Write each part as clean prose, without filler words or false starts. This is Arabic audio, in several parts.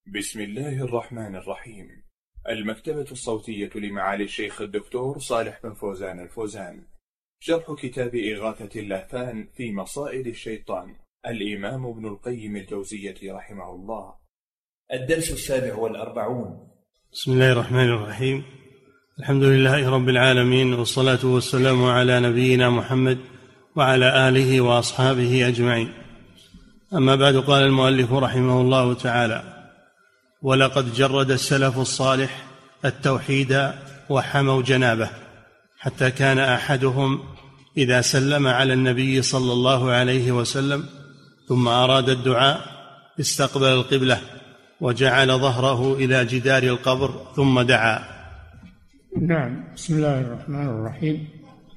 بسم الله الرحمن الرحيم. المكتبة الصوتية لمعالي الشيخ الدكتور صالح بن فوزان الفوزان. شرح كتاب إغاثة اللهفان في مصائد الشيطان، الإمام ابن القيم الجوزية رحمه الله. الدرس 47. بسم الله الرحمن الرحيم. الحمد لله رب العالمين، والصلاة والسلام على نبينا محمد وعلى آله وأصحابه أجمعين. أما بعد، قال المؤلف رحمه الله تعالى: ولقد جرد السلف الصالح التوحيد وحموا جنابه، حتى كان أحدهم إذا سلم على النبي صلى الله عليه وسلم ثم أراد الدعاء استقبل القبلة وجعل ظهره إلى جدار القبر ثم دعا. نعم. بسم الله الرحمن الرحيم.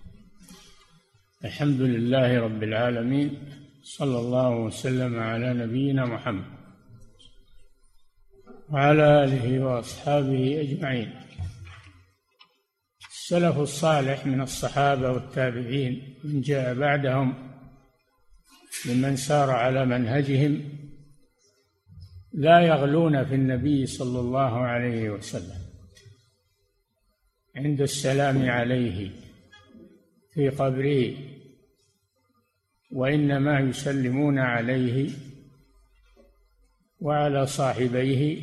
الحمد لله رب العالمين، صلى الله وسلم على نبينا محمد وعلى آله وأصحابه أجمعين. السلف الصالح من الصحابة والتابعين من جاء بعدهم ممن سار على منهجهم لا يغلون في النبي صلى الله عليه وسلم عند السلام عليه في قبره، وإنما يسلمون عليه وعلى صاحبيه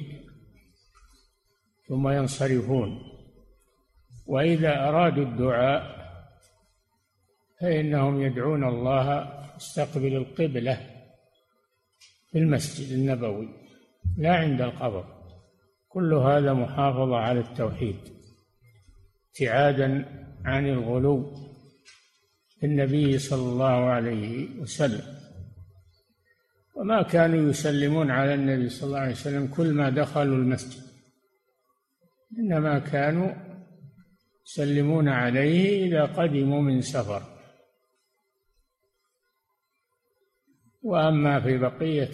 ثم ينصرفون. وإذا أرادوا الدعاء فإنهم يدعون الله مستقبل القبلة في المسجد النبوي لا عند القبر. كل هذا محافظة على التوحيد، ابتعادا عن الغلو في النبي صلى الله عليه وسلم. وما كانوا يسلمون على النبي صلى الله عليه وسلم كل ما دخلوا المسجد، إنما كانوا يسلمون عليه إذا قدموا من سفر. وأما في بقية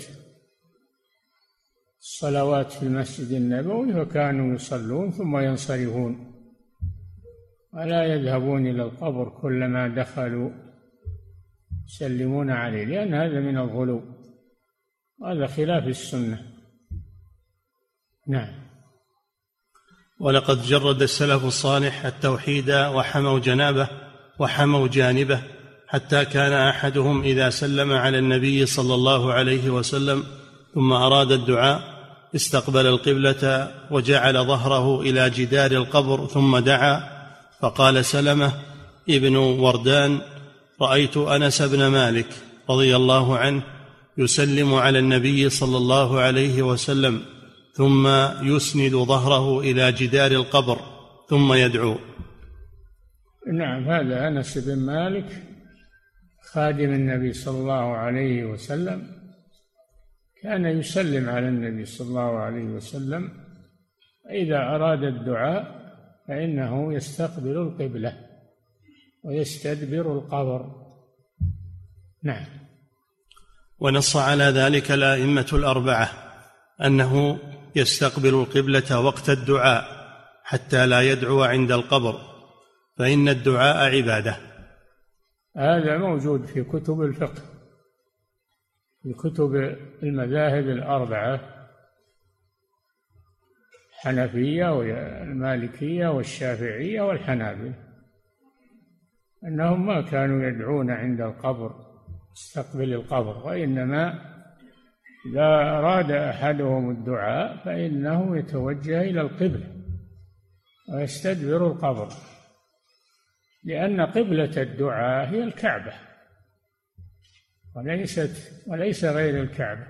الصلوات في المسجد النبوي فكانوا يصلون ثم ينصرفون ولا يذهبون إلى القبر كلما دخلوا يسلمون عليه، لأن هذا من الغلو، هذا خلاف السنة. نعم. ولقد جرد السلف الصالح التوحيد وحموا جانبه، حتى كان أحدهم إذا سلم على النبي صلى الله عليه وسلم ثم أراد الدعاء استقبل القبلة وجعل ظهره إلى جدار القبر ثم دعا، فقال سلمة ابن وردان: رأيت أنس بن مالك رضي الله عنه يسلم على النبي صلى الله عليه وسلم ثم يسند ظهره إلى جدار القبر ثم يدعو. نعم، هذا أنس بن مالك خادم النبي صلى الله عليه وسلم، كان يسلم على النبي صلى الله عليه وسلم، إذا أراد الدعاء فإنه يستقبل القبلة ويستدبر القبر. نعم. ونص على ذلك الأئمة الأربعة أنه يستقبل القبلة وقت الدعاء حتى لا يدعو عند القبر، فإن الدعاء عبادة. هذا موجود في كتب الفقه، في كتب المذاهب الأربعة، الحنفية والمالكية والشافعية والحنابلة، أنهم ما كانوا يدعون عند القبر استقبل القبر، وإنما إذا أراد أحدهم الدعاء فإنه يتوجه إلى القبلة ويستدبر القبر، لأن قبلة الدعاء هي الكعبة وليس غير الكعبة.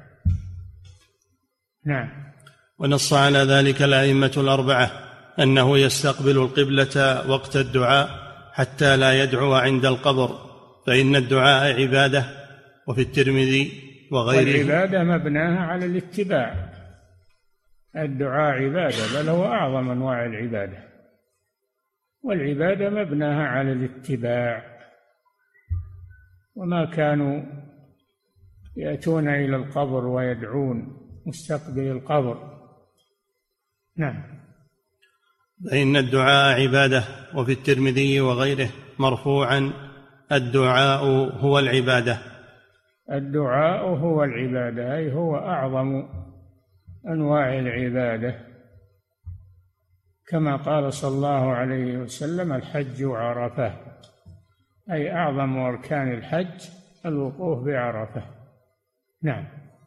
نعم. ونص على ذلك الأئمة الأربعة أنه يستقبل القبلة وقت الدعاء حتى لا يدعو عند القبر، فإن الدعاء عبادة. وفي الترمذي وغيره: والعبادة مبناها على الاتباع. الدعاء عبادة، بل هو أعظم أنواع العبادة، والعبادة مبناها على الاتباع. وما كانوا يأتون إلى القبر ويدعون مستقبل القبر. نعم. فإن الدعاء عبادة. وفي الترمذي وغيره مرفوعا: الدعاء هو العبادة. الدعاء هو العبادة، أي هو أعظم أنواع العبادة، كما قال صلى الله عليه وسلم: الحج عرفة، أي أعظم أركان الحج الوقوف بعرفة. نعم.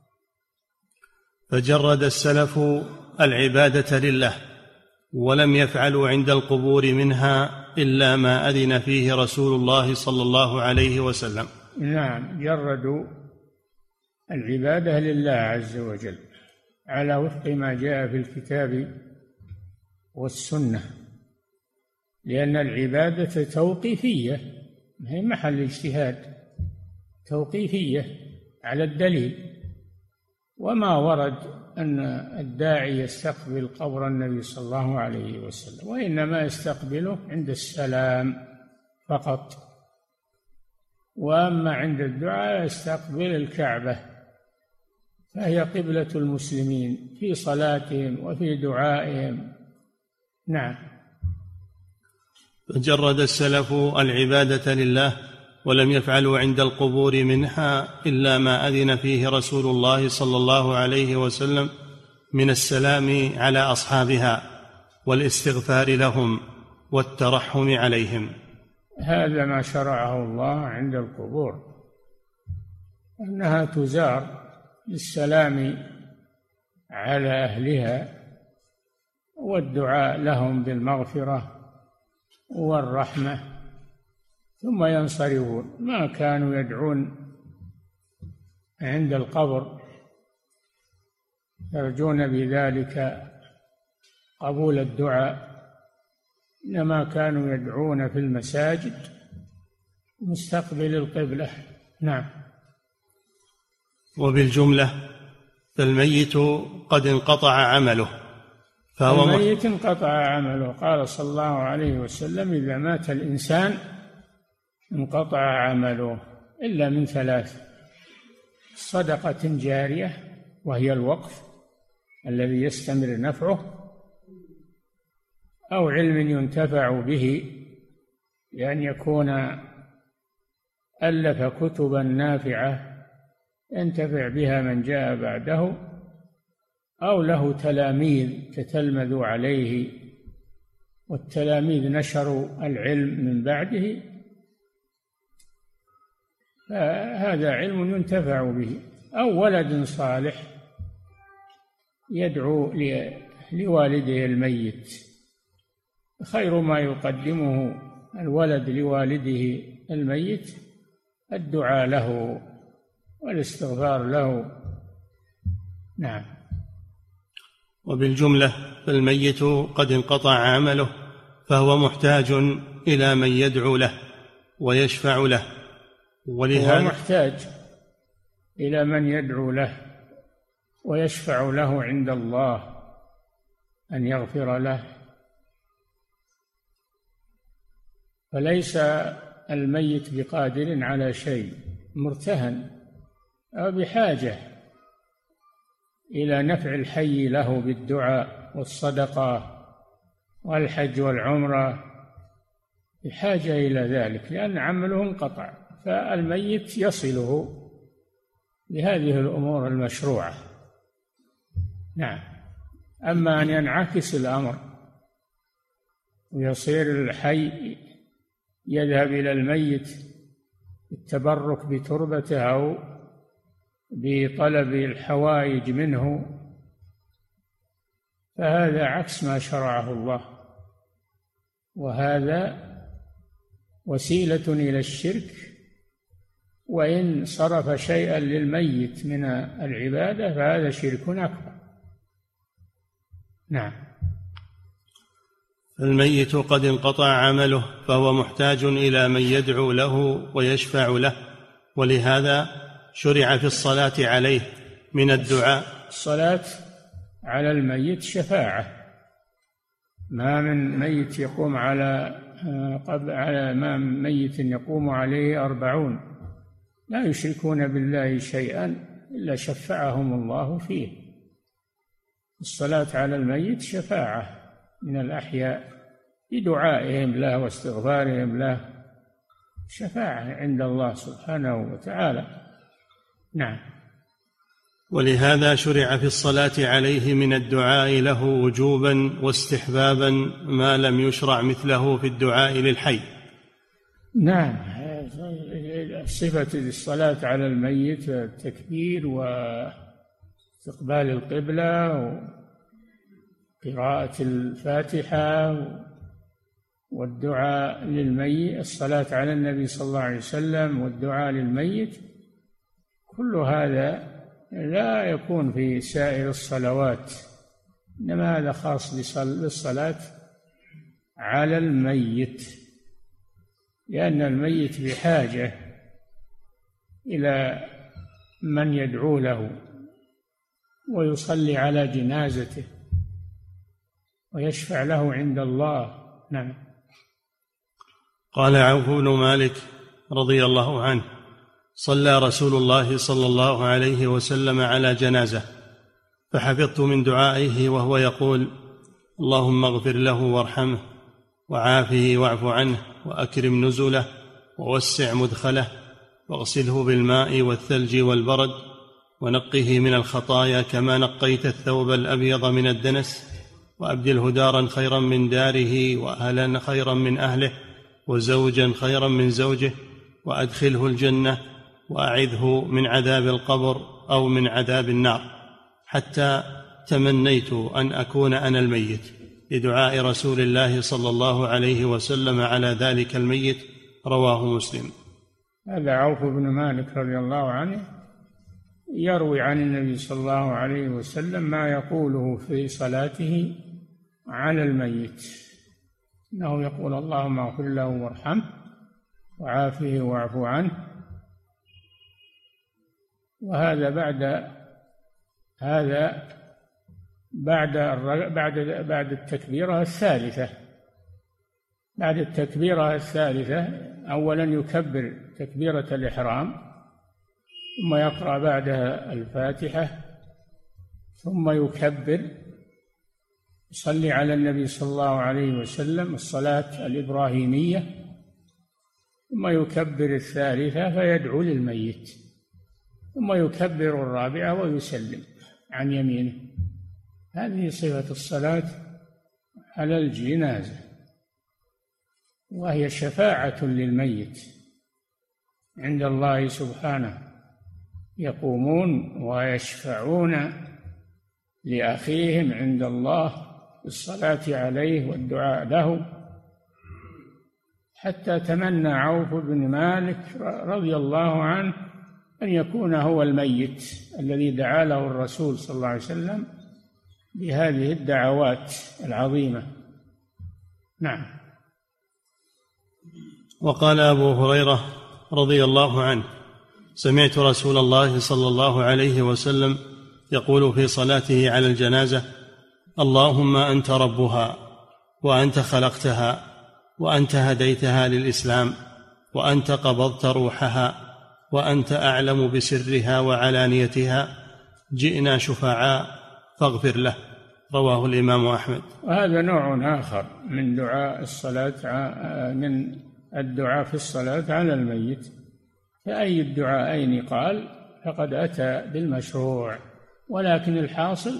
فجرد السلف العبادة لله ولم يفعلوا عند القبور منها إلا ما أذن فيه رسول الله صلى الله عليه وسلم. نعم، جردوا العبادة لله عز وجل على وفق ما جاء في الكتاب والسنة، لأن العبادة توقيفية، هي محل اجتهاد، توقيفية على الدليل. وما ورد أن الداعي يستقبل قبر النبي صلى الله عليه وسلم، وإنما يستقبله عند السلام فقط، وأما عند الدعاء يستقبل الكعبة، فهي قبلة المسلمين في صلاتهم وفي دعائهم. نعم. فجرد السلف العبادة لله ولم يفعلوا عند القبور منها إلا ما أذن فيه رسول الله صلى الله عليه وسلم من السلام على أصحابها والاستغفار لهم والترحم عليهم. هذا ما شرعه الله عند القبور، أنها تزار للسلام على أهلها والدعاء لهم بالمغفرة والرحمة، ثم ينصرفون. ما كانوا يدعون عند القبر يرجون بذلك قبول الدعاء، إنما كانوا يدعون في المساجد مستقبل القبلة. نعم. وبالجملة فالميت قد انقطع عمله، فهو الميت انقطع عمله. قال صلى الله عليه وسلم: إذا مات الإنسان انقطع عمله إلا من ثلاث: صدقة جارية وهي الوقف الذي يستمر نفعه، أو علم ينتفع به لأن يكون ألف كتبا نافعة ينتفع بها من جاء بعده، أو له تلاميذ تتلمذوا عليه والتلاميذ نشروا العلم من بعده، فهذا علم ينتفع به، أو ولد صالح يدعو لوالده الميت. خير ما يقدمه الولد لوالده الميت الدعاء له والاستغفار له. نعم. وبالجملة فالميت قد انقطع عمله، فهو محتاج إلى من يدعو له ويشفع له، ولهذا هو محتاج إلى من يدعو له ويشفع له عند الله أن يغفر له. فليس الميت بقادر على شيء، مرتهن أو بحاجة إلى نفع الحي له بالدعاء والصدقة والحج والعمرة، بحاجة إلى ذلك لأن عمله انقطع، فالميت يصله بهذه الأمور المشروعة. نعم. أما أن ينعكس الأمر ويصير الحي يذهب إلى الميت التبرك بتربته أو بطلب الحوائج منه، فهذا عكس ما شرعه الله، وهذا وسيلة إلى الشرك، وإن صرف شيئا للميت من العبادة فهذا شرك أكبر. نعم. الميت قد انقطع عمله، فهو محتاج إلى من يدعو له ويشفع له، ولهذا شرع في الصلاة عليه من الدعاء. الصلاة على الميت شفاعة، ما من ميت يقوم على ما من ميت يقوم عليه 40 لا يشركون بالله شيئا إلا شفعهم الله فيه. الصلاة على الميت شفاعة من الأحياء بدعائهم له واستغفارهم له، شفاعة عند الله سبحانه وتعالى. نعم. ولهذا شرع في الصلاة عليه من الدعاء له وجوبا واستحبابا ما لم يشرع مثله في الدعاء للحي. نعم، صفة الصلاة على الميت التكبير واستقبال القبلة وقراءة الفاتحة والدعاء للميت، الصلاة على النبي صلى الله عليه وسلم والدعاء للميت، كل هذا لا يكون في سائر الصلوات، إنما هذا خاص بالصلاة على الميت، لأن الميت بحاجة إلى من يدعو له ويصلي على جنازته ويشفع له عند الله. نعم. قال عوف بن مالك رضي الله عنه: صلى رسول الله صلى الله عليه وسلم على جنازة، فحفظت من دعائه وهو يقول: اللهم اغفر له وارحمه وعافه واعف عنه وأكرم نزله ووسع مدخله واغسله بالماء والثلج والبرد ونقه من الخطايا كما نقيت الثوب الأبيض من الدنس، وأبدله دارا خيرا من داره وأهلا خيرا من أهله وزوجا خيرا من زوجه، وأدخله الجنة وأعذه من عذاب القبر أو من عذاب النار، حتى تمنيت أن أكون أنا الميت، لدعاء رسول الله صلى الله عليه وسلم على ذلك الميت. رواه مسلم. هذا عوف بن مالك رضي الله عنه يروي عن النبي صلى الله عليه وسلم ما يقوله في صلاته على الميت، إنه يقول: اللهم اغفر له وارحمه وعافه واعف عنه. وهذا بعد التكبيرة الثالثة. بعد التكبيرة الثالثة أولا يكبر تكبيرة الإحرام، ثم يقرأ بعدها الفاتحة، ثم يكبر يصلي على النبي صلى الله عليه وسلم الصلاة الإبراهيمية، ثم يكبر الثالثة فيدعو للميت، ثم يكبر الرابعة ويسلم عن يمينه. هذه صفة الصلاة على الجنازة، وهي شفاعة للميت عند الله سبحانه، يقومون ويشفعون لأخيهم عند الله بالصلاة عليه والدعاء له، حتى تمنى عوف بن مالك رضي الله عنه أن يكون هو الميت الذي دعا له الرسول صلى الله عليه وسلم بهذه الدعوات العظيمة. نعم. وقال أبو هريرة رضي الله عنه: سمعت رسول الله صلى الله عليه وسلم يقول في صلاته على الجنازة: اللهم أنت ربها وأنت خلقتها وأنت هديتها للإسلام وأنت قبضت روحها وأنت أعلم بسرها وعلانيتها، جئنا شفعاء فاغفر له. رواه الإمام أحمد. وهذا نوع آخر من دعاء الصلاة، من الدعاء في الصلاة على الميت، فأي الدعاءين قال فقد أتى بالمشروع، ولكن الحاصل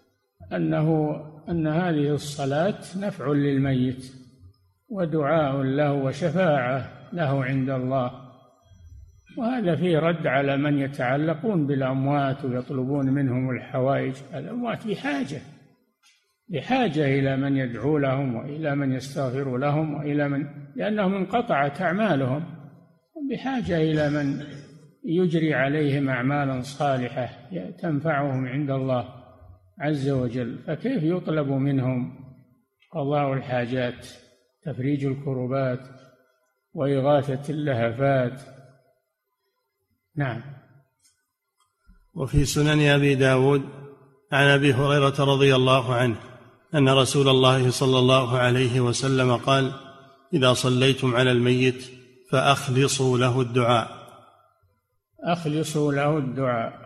أن هذه الصلاة نفع للميت ودعاء له وشفاعة له عند الله، وهذا فيه رد على من يتعلقون بالأموات ويطلبون منهم الحوائج. الأموات بحاجة إلى من يدعو لهم وإلى من يستغفر لهم وإلى من، لأنهم انقطعت أعمالهم، بحاجة إلى من يجري عليهم أعمالا صالحة تنفعهم عند الله عز وجل. فكيف يطلب منهم قضاء الحاجات، تفريج الكربات وإغاثة اللهفات؟ نعم. وفي سنن أبي داود عن أبي هريرة رضي الله عنه أن رسول الله صلى الله عليه وسلم قال: إذا صليتم على الميت فأخلصوا له الدعاء. أخلصوا له الدعاء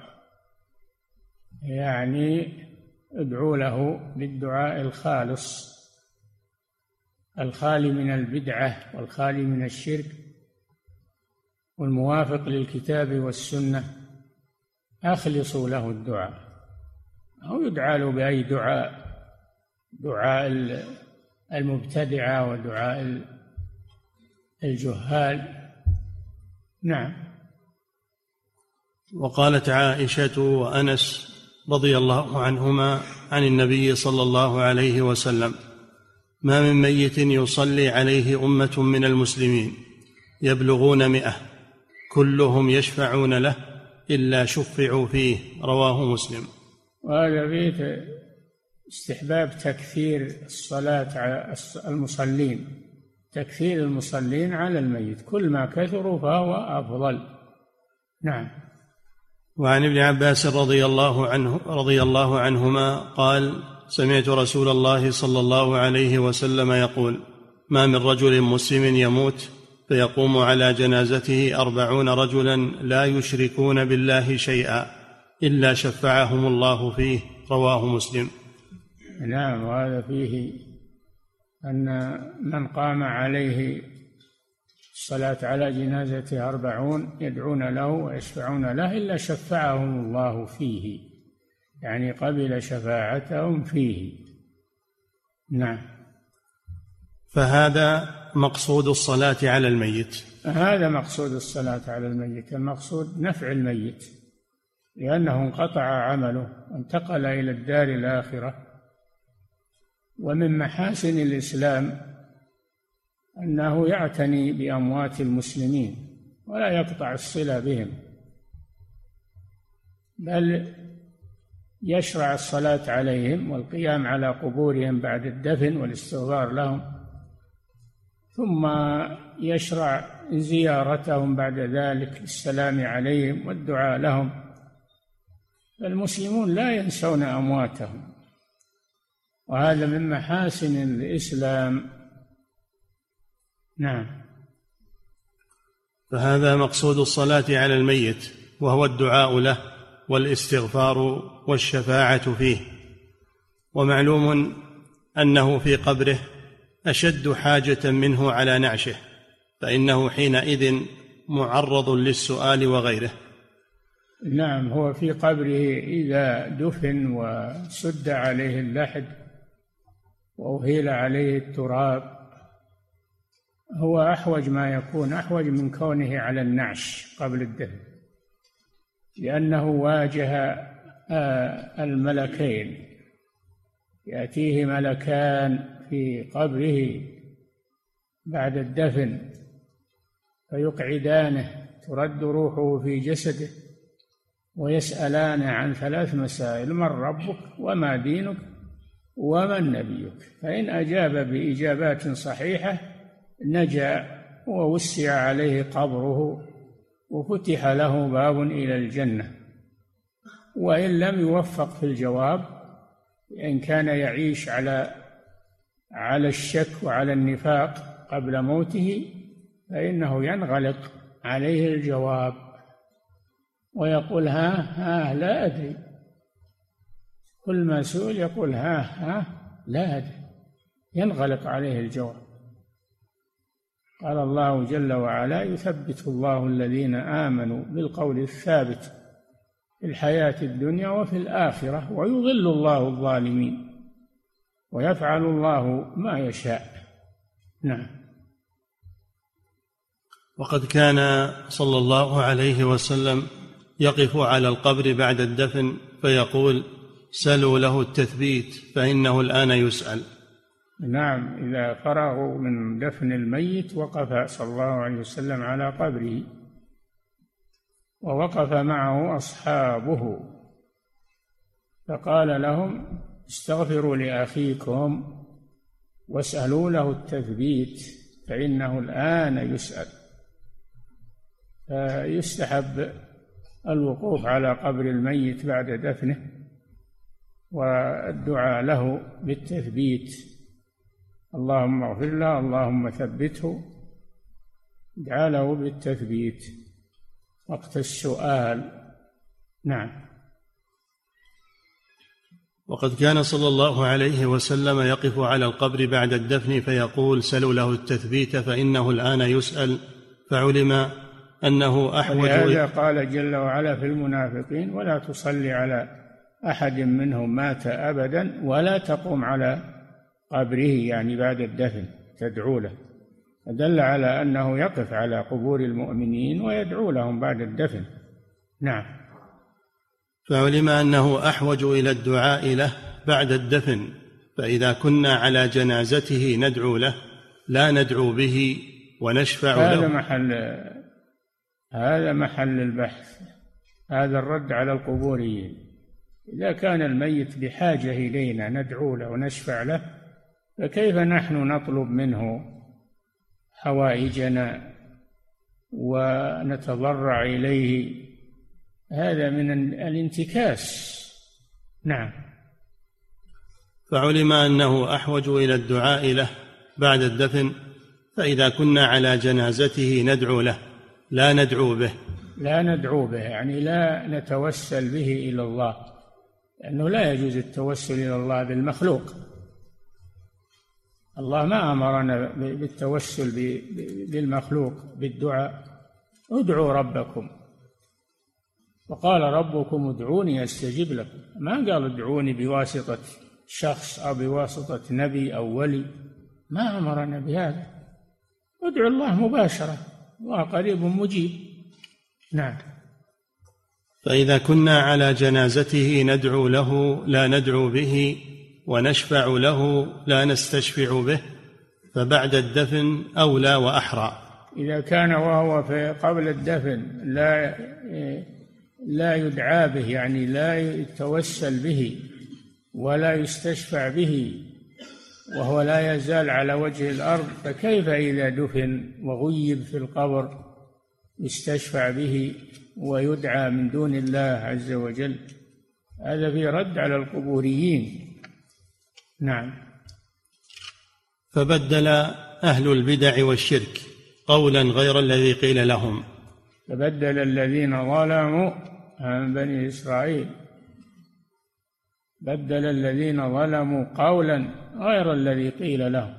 يعني ادعوا له بالدعاء الخالص، الخالي من البدعة والخالي من الشرك والموافق للكتاب والسنة. أخلصوا له الدعاء، أو يدعى له بأي دعاء المبتدعة ودعاء الجهال. نعم. وقالت عائشة وأنس رضي الله عنهما عن النبي صلى الله عليه وسلم: ما من ميت يصلي عليه أمة من المسلمين يبلغون 100 كلهم يشفعون له إلا شفعوا فيه. رواه مسلم. وهذا فيه استحباب تكثير الصلاة على المصلين، تكثير المصلين على الميت، كل ما كثروا فهو أفضل. نعم. وعن ابن عباس رضي الله عنهما قال: سمعت رسول الله صلى الله عليه وسلم يقول: ما من رجل مسلم يموت فيقوم على جنازته 40 رجلا لا يشركون بالله شيئا إلا شفعهم الله فيه. رواه مسلم. نعم. وهذا فيه أن من قام عليه الصلاة على جنازته 40 يدعون له ويشفعون له إلا شفعهم الله فيه، يعني قبل شفاعتهم فيه. نعم. فهذا مقصود الصلاة على الميت. هذا مقصود الصلاة على الميت، المقصود نفع الميت، لأنه انقطع عمله وانتقل إلى الدار الآخرة. ومن محاسن الإسلام أنه يعتني بأموات المسلمين ولا يقطع الصلة بهم، بل يشرع الصلاة عليهم والقيام على قبورهم بعد الدفن والاستغفار لهم، ثم يشرع زيارتهم بعد ذلك للسلام عليهم والدعاء لهم. المسلمون لا ينسون أمواتهم، وهذا من محاسن الإسلام. نعم. فهذا مقصود الصلاة على الميت، وهو الدعاء له والاستغفار والشفاعة فيه. ومعلوم أنه في قبره أشد حاجة منه على نعشه، فإنه حينئذ معرض للسؤال وغيره. نعم. هو في قبره إذا دفن وسد عليه اللحد وأهيل عليه التراب هو أحوج ما يكون، أحوج من كونه على النعش قبل الدفن، لأنه واجه الملكين، يأتيه ملكان في قبره بعد الدفن فيقعدانه، ترد روحه في جسده ويسألانه عن 3 مسائل: من ربك وما دينك ومن نبيك؟ فإن أجاب بإجابات صحيحة نجا ووسع عليه قبره وفتح له باب إلى الجنة، وإن لم يوفق في الجواب، إن كان يعيش على الشك وعلى النفاق قبل موته، فإنه ينغلق عليه الجواب ويقول ها لا أدري. كل ما سئل يقول ها لا أدري، ينغلق عليه الجواب. قال الله جل وعلا: يثبت الله الذين آمنوا بالقول الثابت في الحياة الدنيا وفي الآخرة ويضل الله الظالمين ويفعل الله ما يشاء. نعم. وقد كان صلى الله عليه وسلم يقف على القبر بعد الدفن فيقول: سلوا له التثبيت فإنه الآن يسأل. نعم. إذا فرغوا من دفن الميت وقف صلى الله عليه وسلم على قبره، ووقف معه أصحابه فقال لهم: استغفروا لأخيكم واسألوا له التثبيت فإنه الآن يسأل. فيستحب الوقوف على قبر الميت بعد دفنه والدعاء له بالتثبيت: اللهم اغفر له، اللهم ثبته، ادعى له بالتثبيت وقت السؤال. نعم. وقد كان صلى الله عليه وسلم يقف على القبر بعد الدفن فيقول: سلوا له التثبيت فإنه الآن يسأل. فعلم أنه أحوج. ولهذا قال جل وعلا في المنافقين: ولا تصلي على أحد منهم مات أبدا ولا تقم على قبره، يعني بعد الدفن تدعو له، فدل على أنه يقف على قبور المؤمنين ويدعو لهم بعد الدفن. نعم. فعلم أنه أحوج إلى الدعاء له بعد الدفن، فإذا كنا على جنازته ندعو له لا ندعو به ونشفع له. هذا محل البحث، هذا الرد على القبوريين. إذا كان الميت بحاجة إلينا ندعو له ونشفع له، فكيف نحن نطلب منه حوائجنا ونتضرع إليه؟ هذا من الانتكاس. نعم. فعلم أنه أحوج إلى الدعاء له بعد الدفن، فإذا كنا على جنازته ندعو له لا ندعو به. لا ندعو به يعني لا نتوسل به إلى الله، لأنه لا يجوز التوسل إلى الله بالمخلوق. الله ما أمرنا بالتوسل بالمخلوق بالدعاء. ادعوا ربكم، وقال ربكم ادعوني أستجب لكم. ما قال ادعوني بواسطة شخص أو بواسطة نبي أو ولي، ما أمرنا بهذا. ادعوا الله مباشرة، الله قريب مجيب. نعم. فإذا كنا على جنازته ندعو له لا ندعو به ونشفع له لا نستشفع به، فبعد الدفن أولى وأحرى. إذا كان وهو في قبل الدفن لا يدعى به، يعني لا يتوسل به ولا يستشفع به وهو لا يزال على وجه الأرض، فكيف إذا دفن وغيب في القبر يستشفع به ويدعى من دون الله عز وجل؟ هذا في رد على القبوريين. نعم. فبدل أهل البدع والشرك قولا غير الذي قيل لهم. فبدل الذين ظلموا عن بني إسرائيل، بدل الذين ظلموا قولا غير الذي قيل لهم.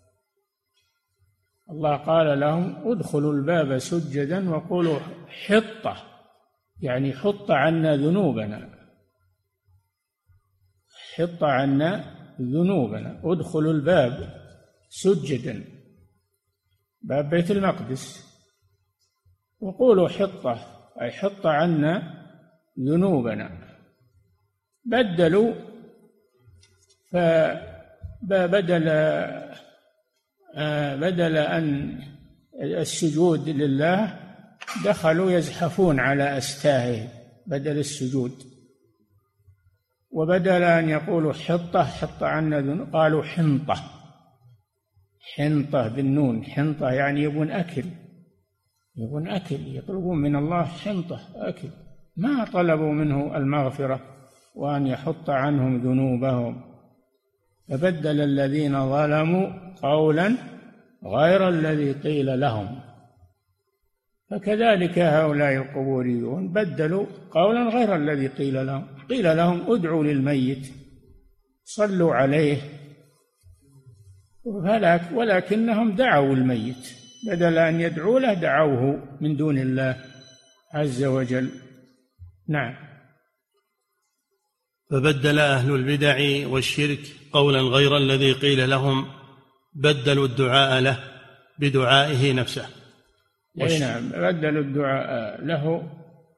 الله قال لهم ادخلوا الباب سجدا وقولوا حطة، يعني حط عنا ذنوبنا، حط عنا ذنوبنا. ادخلوا الباب سجدا، باب بيت المقدس، وقولوا حطة أي حط عنا ذنوبنا. بدلوا، بدل أن السجود لله دخلوا يزحفون على أستاههم بدل السجود، وبدل أن يقولوا حطة حط عنا ذنوب قالوا حنطة، حنطة بالنون، حنطة يعني يبون أكل، يبون أكل، يطلبون من الله حنطة أكل، ما طلبوا منه المغفرة وأن يحط عنهم ذنوبهم. فبدل الذين ظلموا قولا غير الذي قيل لهم. فكذلك هؤلاء القبوريون بدلوا قولا غير الذي قيل لهم. قيل لهم ادعوا للميت، صلوا عليه، ولكنهم دعوا الميت، بدل أن يدعوا له دعوه من دون الله عز وجل. نعم. فبدل أهل البدع والشرك قولا غير الذي قيل لهم، بدلوا الدعاء له بدعائه نفسه. نعم، بدلوا الدعاء له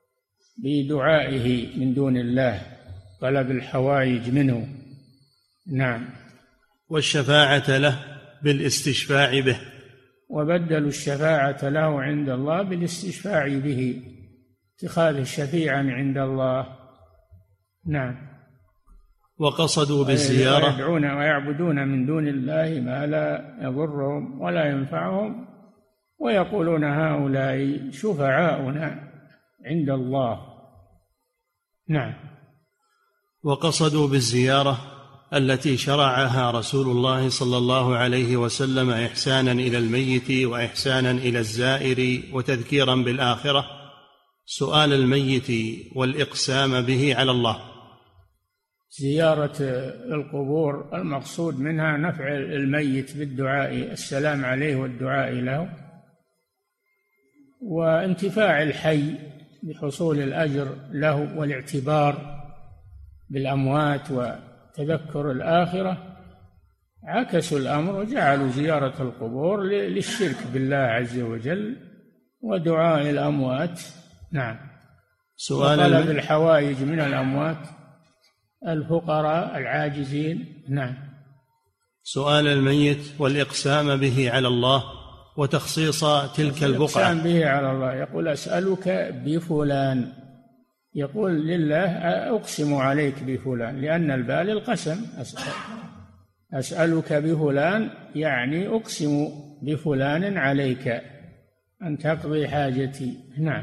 بدعائه من دون الله، طلب الحوائج منه. نعم. والشفاعة له بالاستشفاع به، وبدلوا الشفاعة له عند الله بالاستشفاع به، اتخاذ شفيعا عند الله. نعم. وقصدوا بالزيارة، ويدعون ويعبدون من دون الله ما لا يضرهم ولا ينفعهم، ويقولون هؤلاء شفعاؤنا عند الله. نعم. وقصدوا بالزيارة التي شرعها رسول الله صلى الله عليه وسلم إحسانا إلى الميت وإحسانا إلى الزائر وتذكيرا بالآخرة سؤال الميت والإقسام به على الله. زيارة القبور المقصود منها نفع الميت بالدعاء، السلام عليه والدعاء له، وانتفاع الحي بحصول الأجر له والاعتبار بالأموات وتذكر الآخرة، عكسوا الأمر وجعلوا زيارة القبور للشرك بالله عز وجل ودعاء الأموات. نعم. وطلب الحوائج من الأموات، الفقراء العاجزين. نعم. سؤال الميت والإقسام به على الله وتخصيص تلك البقعة. الإقسام به على الله، يقول أسألك بفلان، يقول لله أقسم عليك بفلان، لأن الباء للقسم. أسألك بفلان يعني أقسم بفلان عليك أن تقضي حاجتي. نعم.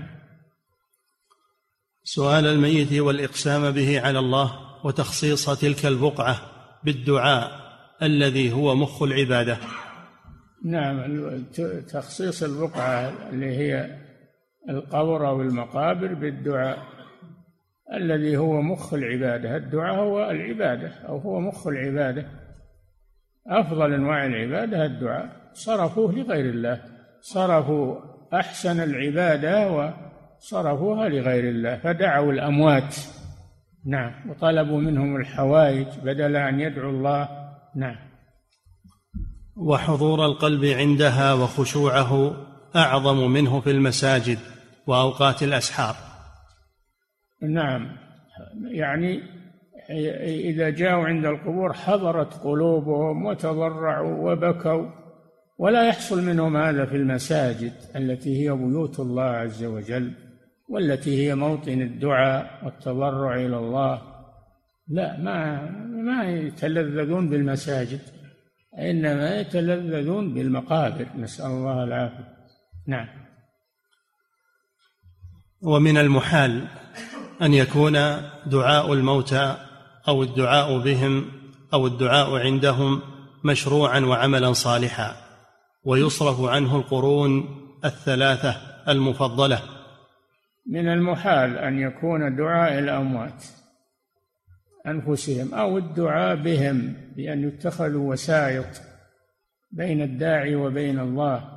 سؤال الميت والإقسام به على الله وتخصيص تلك البقعة بالدعاء الذي هو مخ العبادة. نعم، تخصيص البقعة اللي هي القبر أو المقابر بالدعاء الذي هو مخ العبادة. الدعاء هو العبادة أو هو مخ العبادة، أفضل أنواع العبادة الدعاء. صرفوه لغير الله، صرفوا أحسن العبادة وصرفوها لغير الله، فدعوا الأموات. نعم. وطلبوا منهم الحوائج بدل أن يدعوا الله. نعم. وحضور القلب عندها وخشوعه أعظم منه في المساجد وأوقات الأسحار. نعم، يعني إذا جاءوا عند القبور حضرت قلوبهم وتضرعوا وبكوا، ولا يحصل منهم هذا في المساجد التي هي بيوت الله عز وجل والتي هي موطن الدعاء والتضرع إلى الله. لا، ما يتلذذون بالمساجد، إنما يتلذذون بالمقابر، نسأل الله العافية. نعم. ومن المحال أن يكون دعاء الموتى أو الدعاء بهم أو الدعاء عندهم مشروعا وعملا صالحا، ويصرف عنه القرون الثلاثة المفضلة. من المحال أن يكون دعاء الأموات أنفسهم أو الدعاء بهم بأن يتخذوا وسائط بين الداعي وبين الله،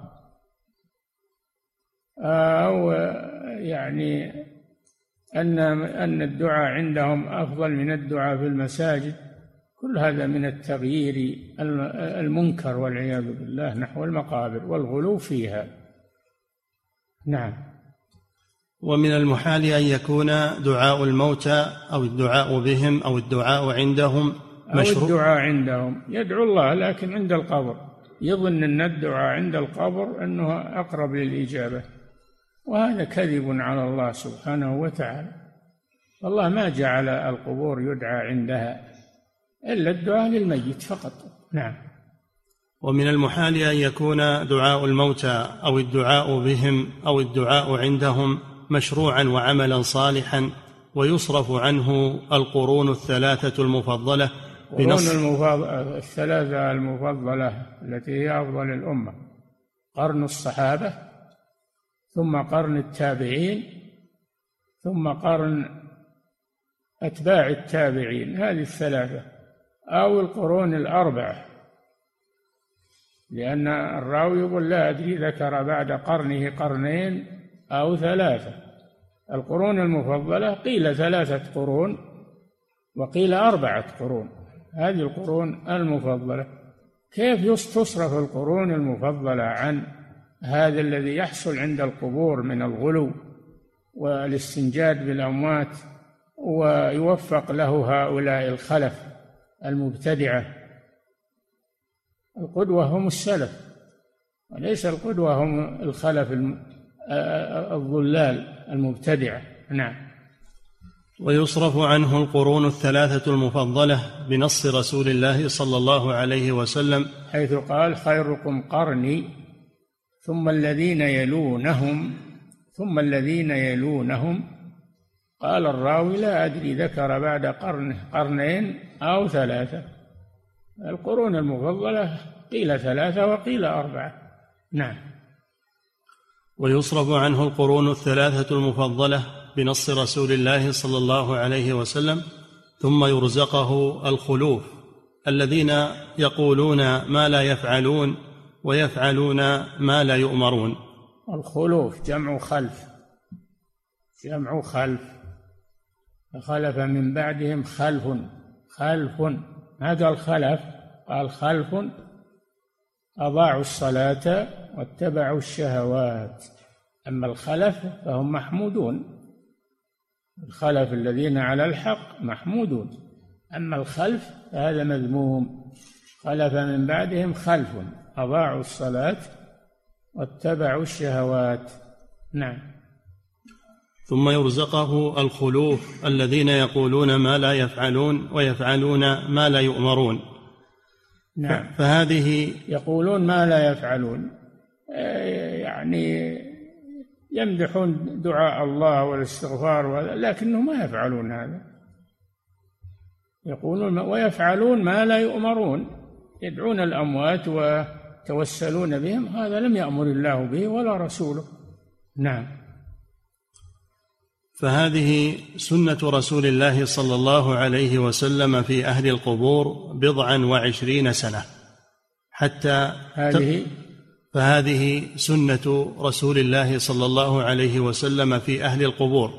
أو يعني أن الدعاء عندهم أفضل من الدعاء في المساجد. كل هذا من التغيير المنكر والعياذ بالله نحو المقابر والغلو فيها. نعم. ومن المحال أن يكون دعاء الموتى أو الدعاء بهم أو الدعاء عندهم مشروع. أو الدعاء عندهم يدعو الله لكن عند القبر، يظن أن الدعاء عند القبر أنه أقرب للإجابة، وهذا كذب على الله سبحانه وتعالى. الله ما جعل القبور يدعى عندها إلا الدعاء للميت فقط. نعم. ومن المحال أن يكون دعاء الموتى أو الدعاء بهم أو الدعاء عندهم مشروعا وعملا صالحا، ويصرف عنه القرون الثلاثة المفضلة بنص الثلاثة المفضلة التي هي أفضل الأمة: قرن الصحابة، ثم قرن التابعين، ثم قرن أتباع التابعين. هذه الثلاثة، أو القرون الأربعة، لأن الراوي يقول لا أدري ذكر بعد قرنه قرنين أو ثلاثة. القرون المفضلة قيل 3 قرون وقيل 4 قرون. هذه القرون المفضلة. كيف تصرف القرون المفضلة عن هذا الذي يحصل عند القبور من الغلو والاستنجاد بالأموات، ويوفق له هؤلاء الخلف المبتدعة؟ القدوة هم السلف، وليس القدوة هم الخلف الضلال المبتدعة. نعم. ويصرف عنه القرون الثلاثة المفضلة بنص رسول الله صلى الله عليه وسلم، حيث قال: خيركم قرني ثم الذين يلونهم ثم الذين يلونهم. قال الراوي لا أدري ذكر بعد قرنين أو 3. القرون المفضلة قيل 3 وقيل 4. نعم. ويصرف عنه القرون الثلاثة المفضلة بنص رسول الله صلى الله عليه وسلم، ثم يرزقه الخلوف الذين يقولون ما لا يفعلون ويفعلون ما لا يؤمرون، الخلوف جمع خلف، جمع خلف، فخلف من بعدهم خلف. خلف ما قال خلف، قال خلف أضاعوا الصلاة واتبعوا الشهوات. أما الخلف فهم محمودون، الخلف الذين على الحق محمودون، أما الخلف فهذا مذموم. خلف من بعدهم خلف أضاعوا الصلاة واتبعوا الشهوات. نعم. ثم يرزقه الخلوف الذين يقولون ما لا يفعلون ويفعلون ما لا يؤمرون. نعم. فهذه يقولون ما لا يفعلون، يعني يمدحون دعاء الله والاستغفار، لكنهم ما يفعلون هذا. يقولون ويفعلون ما لا يؤمرون، يدعون الأموات وتوسلون بهم، هذا لم يأمر الله به ولا رسوله. نعم. فهذه سنة رسول الله صلى الله عليه وسلم في أهل القبور 29 سنة حتى فهذه سنة رسول الله صلى الله عليه وسلم في أهل القبور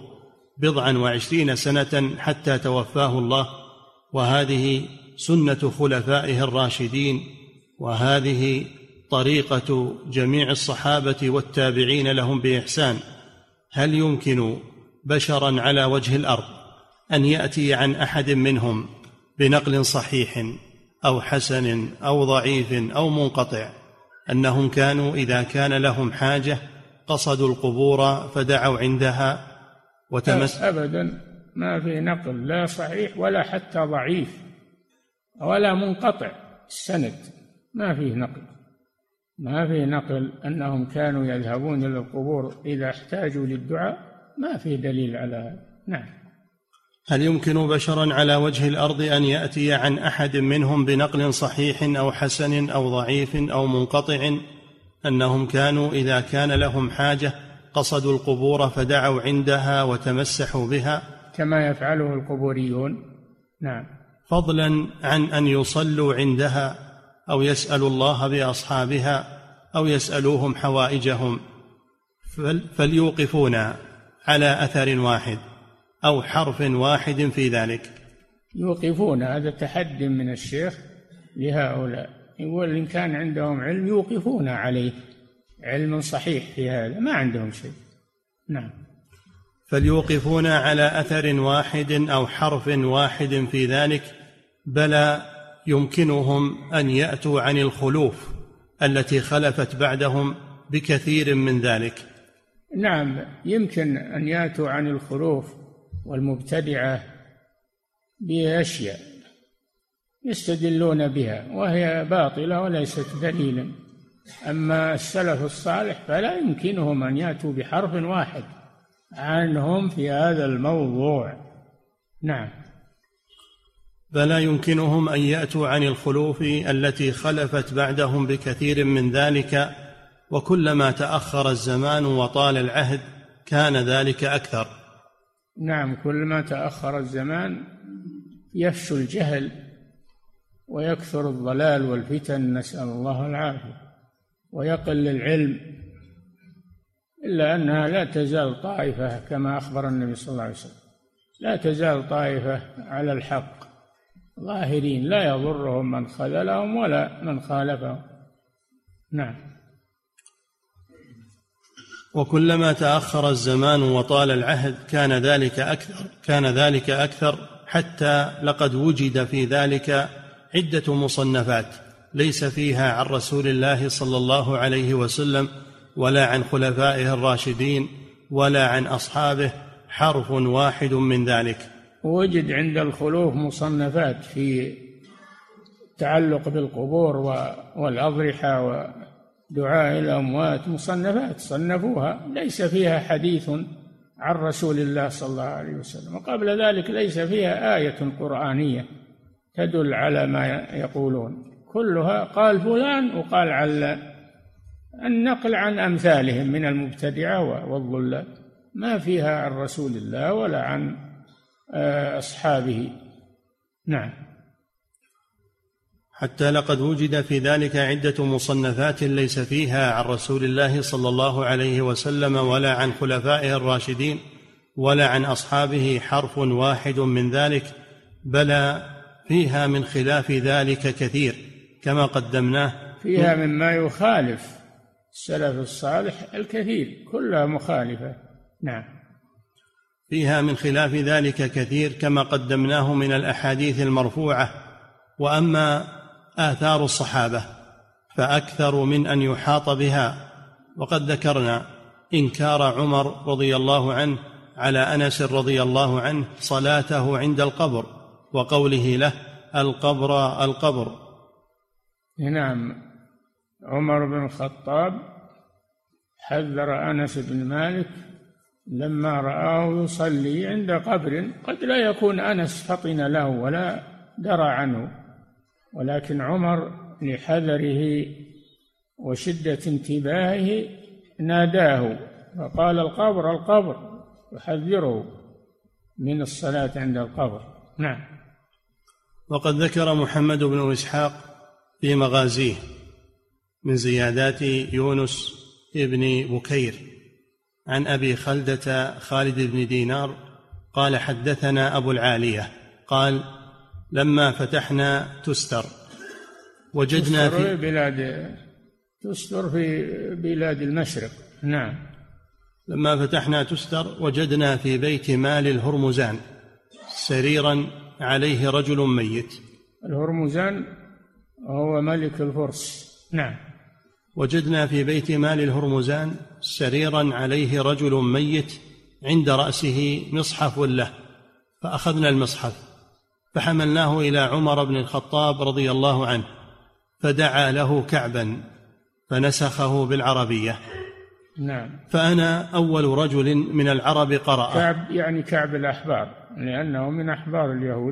29 سنة حتى توفاه الله، وهذه سنة خلفائه الراشدين، وهذه طريقة جميع الصحابة والتابعين لهم بإحسان. هل يمكن بشرا على وجه الأرض أن يأتي عن أحد منهم بنقل صحيح أو حسن أو ضعيف أو منقطع أنهم كانوا إذا كان لهم حاجة قصدوا القبور فدعوا عندها أبدا ما في نقل، لا صحيح ولا حتى ضعيف ولا منقطع السند، ما فيه نقل، ما فيه نقل أنهم كانوا يذهبون إلى القبور إذا احتاجوا للدعاء، ما فيه دليل على هذا. نعم. هل يمكن بشرا على وجه الأرض أن يأتي عن أحد منهم بنقل صحيح أو حسن أو ضعيف أو منقطع أنهم كانوا إذا كان لهم حاجة قصدوا القبور فدعوا عندها وتمسحوا بها كما يفعله القبوريون؟ نعم. فضلا عن أن يصلوا عندها أو يسألوا الله بأصحابها أو يسألوهم حوائجهم، فليوقفون على أثر واحد أو حرف واحد في ذلك. يوقفون، هذا تحدي من الشيخ لهؤلاء، يقول إن كان عندهم علم يوقفون عليه، علم صحيح في هذا، ما عندهم شيء. نعم. فليوقفون على أثر واحد أو حرف واحد في ذلك، بل يمكنهم أن يأتوا عن الخلوف التي خلفت بعدهم بكثير من ذلك. نعم، يمكن أن يأتوا عن الخلوف والمبتدعة بأشياء يستدلون بها وهي باطلة وليست دليلا، أما السلف الصالح فلا يمكنهم أن يأتوا بحرف واحد عنهم في هذا الموضوع. نعم. فلا يمكنهم أن يأتوا عن الخلوف التي خلفت بعدهم بكثير من ذلك، وكلما تأخر الزمان وطال العهد كان ذلك أكثر. نعم، كلما تأخر الزمان يفشو الجهل ويكثر الضلال والفتن، نسأل الله العافية، ويقل العلم، إلا أنها لا تزال طائفة كما أخبر النبي صلى الله عليه وسلم، لا تزال طائفة على الحق ظاهرين لا يضرهم من خذلهم ولا من خالفهم. نعم. وكلما تأخر الزمان وطال العهد كان ذلك أكثر حتى لقد وجد في ذلك عدة مصنفات ليس فيها عن رسول الله صلى الله عليه وسلم ولا عن خلفائه الراشدين ولا عن أصحابه حرف واحد من ذلك. وجد عند الخلوف مصنفات في التعلق بالقبور والأضرحة ودعاء الأموات، مصنفات صنفوها ليس فيها حديث عن رسول الله صلى الله عليه وسلم، وقبل ذلك ليس فيها آية قرآنية تدل على ما يقولون، كلها قال فلان وقال علان، النقل عن أمثالهم من المبتدعة والضلال، ما فيها عن رسول الله ولا عن أصحابه. نعم. حتى لقد وجد في ذلك عدة مصنفات ليس فيها عن رسول الله صلى الله عليه وسلم ولا عن خلفائه الراشدين ولا عن أصحابه حرف واحد من ذلك، بل فيها من خلاف ذلك كثير كما قدمناه. فيها مما يخالف السلف الصالح الكثير، كلها مخالفة. نعم. فيها من خلاف ذلك كثير كما قدمناه من الأحاديث المرفوعة. وأما آثار الصحابة فأكثر من أن يحاط بها، وقد ذكرنا إنكار عمر رضي الله عنه على أنس رضي الله عنه صلاته عند القبر، وقوله له القبر القبر. نعم. عمر بن الخطاب حذر أنس بن مالك لما رآه يصلي عند قبر قد لا يكون أنس فطن له ولا درى عنه، ولكن عمر لحذره وشدة انتباهه ناداه فقال القبر القبر، يحذره من الصلاة عند القبر. نعم. وقد ذكر محمد بن إسحاق في مغازيه من زيادات يونس ابن بكير عن أبي خلدة خالد بن دينار قال حدثنا أبو العالية قال لما فتحنا تستر وجدنا في بلاد المشرق. نعم. لما فتحنا تستر وجدنا في بيت مال الهرمزان سريرا عليه رجل ميت. الهرمزان هو ملك الفرس. نعم. وجدنا في بيت مال الهرمزان سريرا عليه رجل ميت عند رأسه مصحف له، فأخذنا المصحف فحملناه إلى عمر بن الخطاب رضي الله عنه فدعا له كعبا فنسخه بالعربية. نعم. فأنا أول رجل من العرب قرأ. كعب يعني كعب الأحبار، لأنه من أحبار اليهود،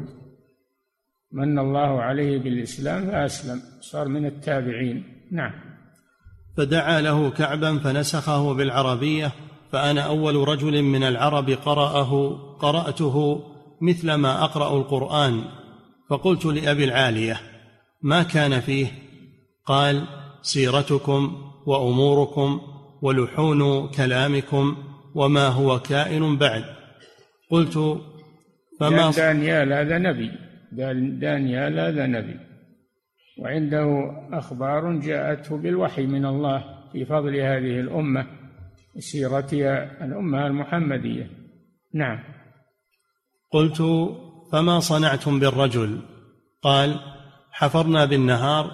من الله عليه بالإسلام فأسلم، صار من التابعين. نعم. فدعا له كعبا فنسخه بالعربية، فأنا أول رجل من العرب قرأته مثل ما أقرأ القرآن. فقلت لأبي العالية ما كان فيه؟ قال سيرتكم وأموركم ولحون كلامكم وما هو كائن بعد. قلت فما دانيال هذا نبي، دانيال هذا نبي، وعنده أخبار جاءته بالوحي من الله في فضل هذه الأمة سيرتها الأمة المحمدية. نعم. قلت فما صنعتم بالرجل؟ قال حفرنا بالنهار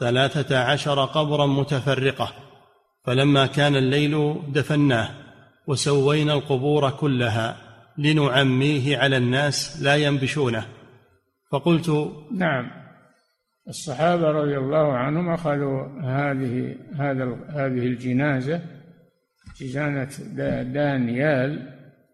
13 قبرا متفرقة، فلما كان الليل دفناه وسوينا القبور كلها لنعميه على الناس لا ينبشونه. فقلت نعم. الصحابة رضي الله عنهم أخذوا هذه الجنازة، جنازة دانيال،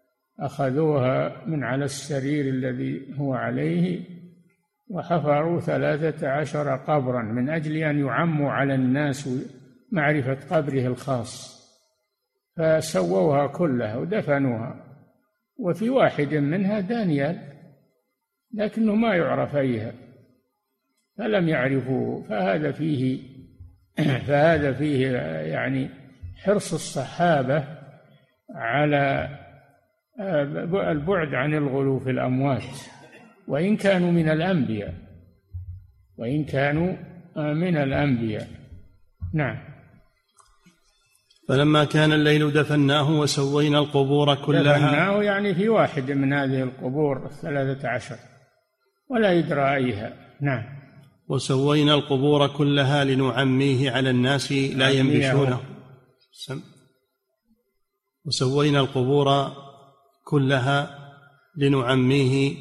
أخذوها من على السرير الذي هو عليه وحفروا 13 قبرا من أجل أن يعموا على الناس معرفة قبره الخاص، فسووها كلها ودفنوها، وفي واحد منها دانيال لكنه ما يعرف أيها، فلم يعرفوه. فهذا فيه يعني حرص الصحابة على البعد عن الغلو في الأموات، وإن كانوا من الأنبياء. نعم. فلما كان الليل دفناه وسوينا القبور كلها. دفناه يعني في واحد من هذه القبور 13 ولا يدرى أيها. نعم. وسوينا القبور كلها لنعميه على الناس لا ينبشونه. وسوينا القبور كلها لنعميه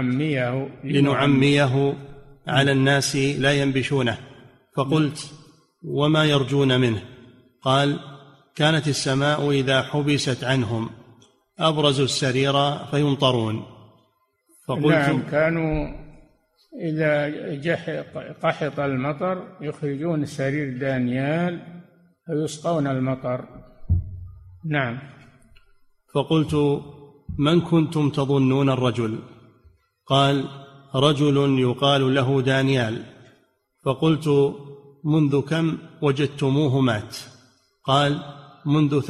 على الناس لا ينبشونه. فقلت وما يرجون منه؟ قال كانت السماء إذا حبست عنهم أبرزوا السرير فيمطرون. فقلت نعم، كانوا إذا قحط المطر يخرجون سرير دانيال فيسقون المطر. نعم. فقلت من كنتم تظنون الرجل؟ قال رجل يقال له دانيال. فقلت: منذ كم وجدتموه مات؟ قال: منذ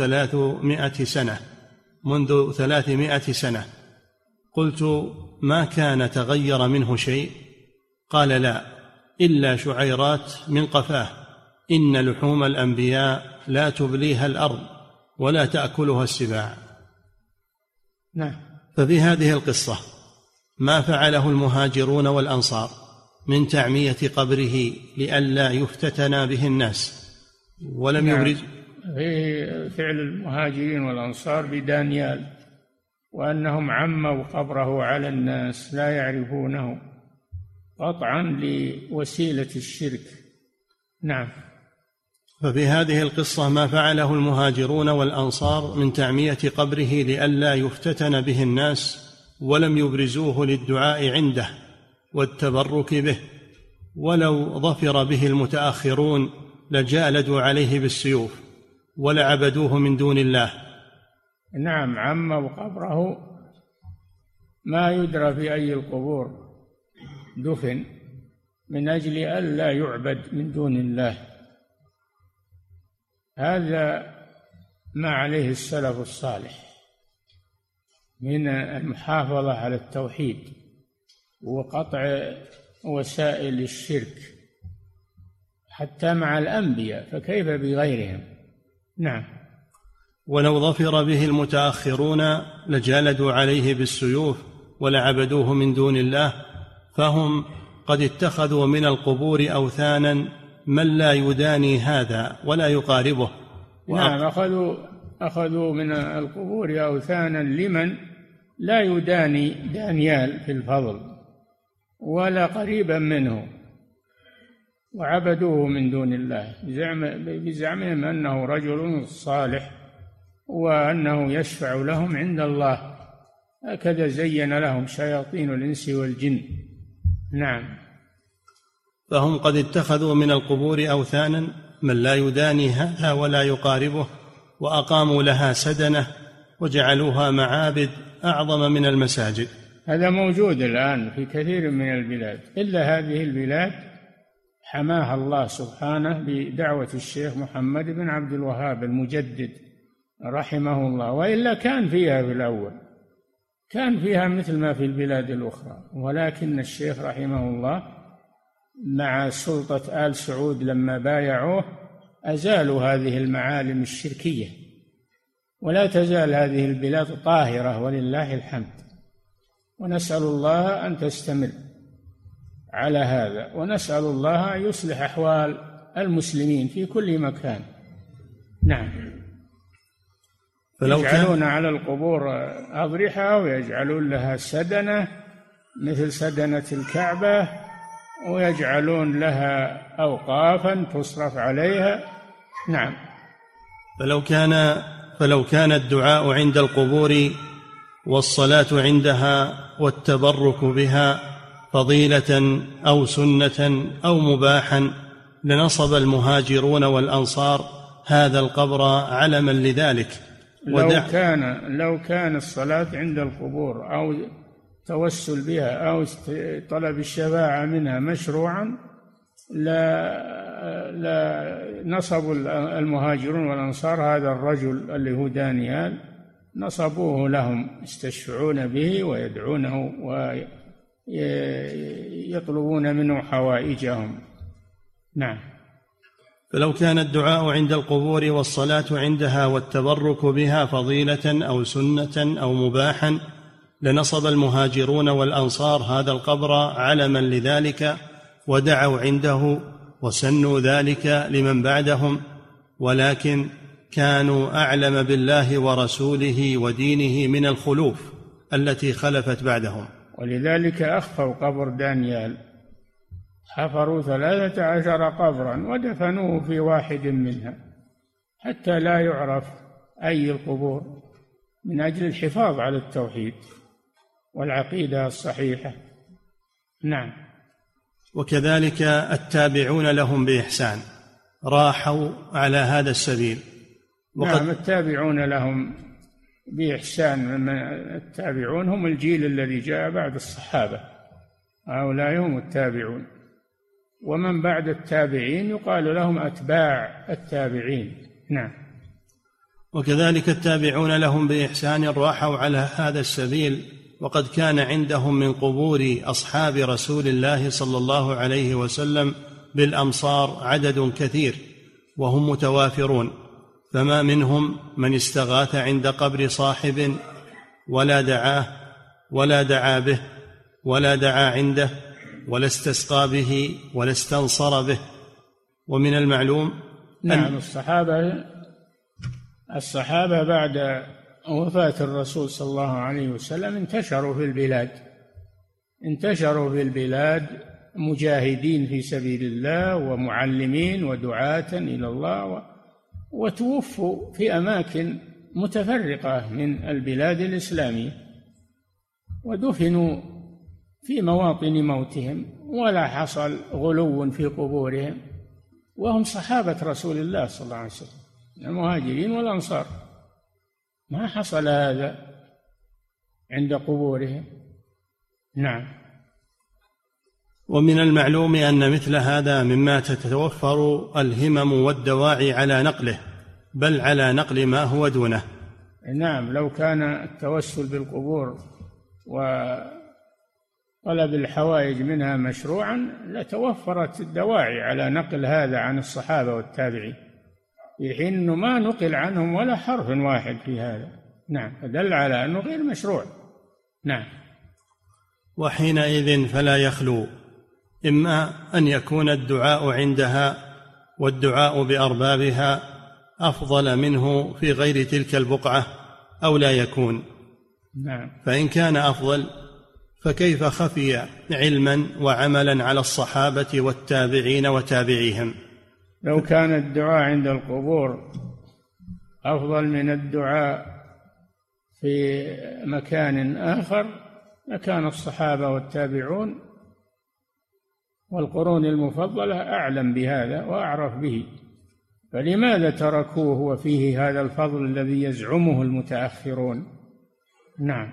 300 سنة. قلت: ما كان تغير منه شيء؟ قال: لا، إلا شعيرات من قفاه. إن لحوم الأنبياء لا تبليها الأرض ولا تأكلها السباع. نعم. ففي هذه القصة ما فعله المهاجرون والأنصار من تعمية قبره لئلا يفتتن به الناس ولم يبرز. في فعل المهاجرين والأنصار بدانيال، وأنهم عموا قبره على الناس لا يعرفونه قطعا لوسيلة الشرك. نعم. ففي هذه القصة ما فعله المهاجرون والأنصار من تعمية قبره لئلا يفتتن به الناس ولم يبرزوه للدعاء عنده والتبرك به، ولو ظفر به المتأخرون لجالدوا عليه بالسيوف ولعبدوه من دون الله. نعم، عموا قبره، ما يدرى في أي القبور دفن، من أجل ألا يعبد من دون الله. هذا ما عليه السلف الصالح من المحافظة على التوحيد وقطع وسائل الشرك حتى مع الأنبياء، فكيف بغيرهم؟ نعم. ولو ظفر به المتأخرون لجالدوا عليه بالسيوف ولعبدوه من دون الله، فهم قد اتخذوا من القبور أوثانا من لا يداني هذا ولا يقاربه. نعم، أخذوا من القبور أوثانا لمن لا يداني دانيال في الفضل ولا قريبا منه، وعبدوه من دون الله بزعمهم أنه رجل صالح وأنه يشفع لهم عند الله. هكذا زين لهم شياطين الإنس والجن. نعم. فهم قد اتخذوا من القبور أوثانا من لا يداني هذا ولا يقاربه، وأقاموا لها سدنة وجعلوها معابد أعظم من المساجد. هذا موجود الآن في كثير من البلاد، إلا هذه البلاد حماها الله سبحانه بدعوة الشيخ محمد بن عبد الوهاب المجدد رحمه الله، وإلا كان فيها في الأول، كان فيها مثل ما في البلاد الأخرى، ولكن الشيخ رحمه الله مع سلطة آل سعود لما بايعوه أزالوا هذه المعالم الشركية، ولا تزال هذه البلاد طاهرة ولله الحمد، ونسأل الله أن تستمر على هذا، ونسأل الله أن يصلح أحوال المسلمين في كل مكان. نعم. يجعلون على القبور أضرحة ويجعلون لها سدنة مثل سدنة الكعبة، ويجعلون لها أوقافا تصرف عليها. نعم. فلو كان الدعاء عند القبور والصلاة عندها والتبرك بها فضيلة أو سنة أو مباحا لنصب المهاجرون والأنصار هذا القبر علما لذلك. لو كان الصلاة عند القبور أو توسل بها أو طلب الشفاعة منها مشروعا لا نصبوا المهاجرون والأنصار هذا الرجل اللي هو دانيال، نصبوه لهم يستشفعون به ويدعونه ويطلبون منه حوائجهم. نعم. فلو كان الدعاء عند القبور والصلاة عندها والتبرك بها فضيلة أو سنة أو مباحا لنصب المهاجرون والأنصار هذا القبر علما لذلك ودعوا عنده وسنوا ذلك لمن بعدهم، ولكن كانوا أعلم بالله ورسوله ودينه من الخلوف التي خلفت بعدهم، ولذلك أخفوا قبر دانيال، حفروا 13 قبرا ودفنوه في واحد منها حتى لا يعرف أي القبور، من أجل الحفاظ على التوحيد والعقيدة الصحيحة. نعم. وكذلك التابعون لهم بإحسان راحوا على هذا السبيل. نعم، التابعون لهم بإحسان، التابعون هم الجيل الذي جاء بعد الصحابة، هؤلاء هم التابعون. ومن بعد التابعين يقال لهم أتباع التابعين. نعم. وكذلك التابعون لهم بإحسان راحوا على هذا السبيل، وقد كان عندهم من قبور أصحاب رسول الله صلى الله عليه وسلم بالأمصار عدد كثير وهم متوافرون، فما منهم من استغاث عند قبر صاحب ولا دعاه ولا دعا به ولا دعا عنده ولا استسقى به ولا استنصر به. ومن المعلوم نعم الصحابة بعد وفاة الرسول صلى الله عليه وسلم انتشروا في البلاد مجاهدين في سبيل الله ومعلمين ودعاة إلى الله، وتوفوا في أماكن متفرقة من البلاد الإسلامية، ودفنوا في مواطن موتهم، ولا حصل غلو في قبورهم، وهم صحابة رسول الله صلى الله عليه وسلم المهاجرين والأنصار، ما حصل هذا عند قبورهم. نعم. ومن المعلوم أن مثل هذا مما تتوفر الهمم والدواعي على نقله، بل على نقل ما هو دونه. نعم، لو كان التوسل بالقبور وطلب الحوائج منها مشروعا لتوفرت الدواعي على نقل هذا عن الصحابة والتابعين، في حين أنه ما نقل عنهم ولا حرف واحد في هذا. نعم، فدل على أنه غير مشروع. نعم. وحينئذ فلا يخلو إما أن يكون الدعاء عندها والدعاء بأربابها أفضل منه في غير تلك البقعة أو لا يكون. نعم. فإن كان أفضل فكيف خفي علما وعملا على الصحابة والتابعين وتابعيهم؟ لو كان الدعاء عند القبور أفضل من الدعاء في مكان آخر لكان الصحابة والتابعون والقرون المفضلة أعلم بهذا وأعرف به، فلماذا تركوه وفيه هذا الفضل الذي يزعمه المتأخرون؟ نعم.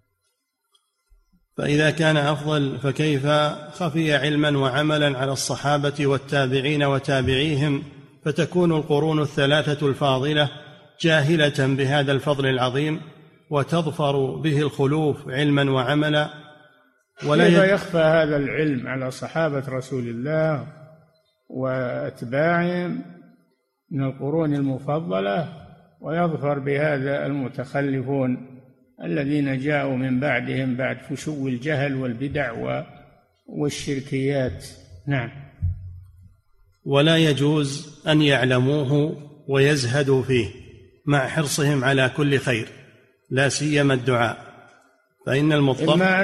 فإذا كان أفضل فكيف خفي علما وعملا على الصحابة والتابعين وتابعيهم، فتكون القرون الثلاثة الفاضلة جاهلة بهذا الفضل العظيم وتظفر به الخلوف علما وعملا. كيف يخفى هذا العلم على صحابة رسول الله وأتباعهم من القرون المفضلة ويظفر بهذا المتخلفون الذين جاءوا من بعدهم بعد فشو الجهل والبدع والشركيات؟ نعم. ولا يجوز أن يعلموه ويزهدوا فيه مع حرصهم على كل خير، لا سيما الدعاء، فإن المضطر إما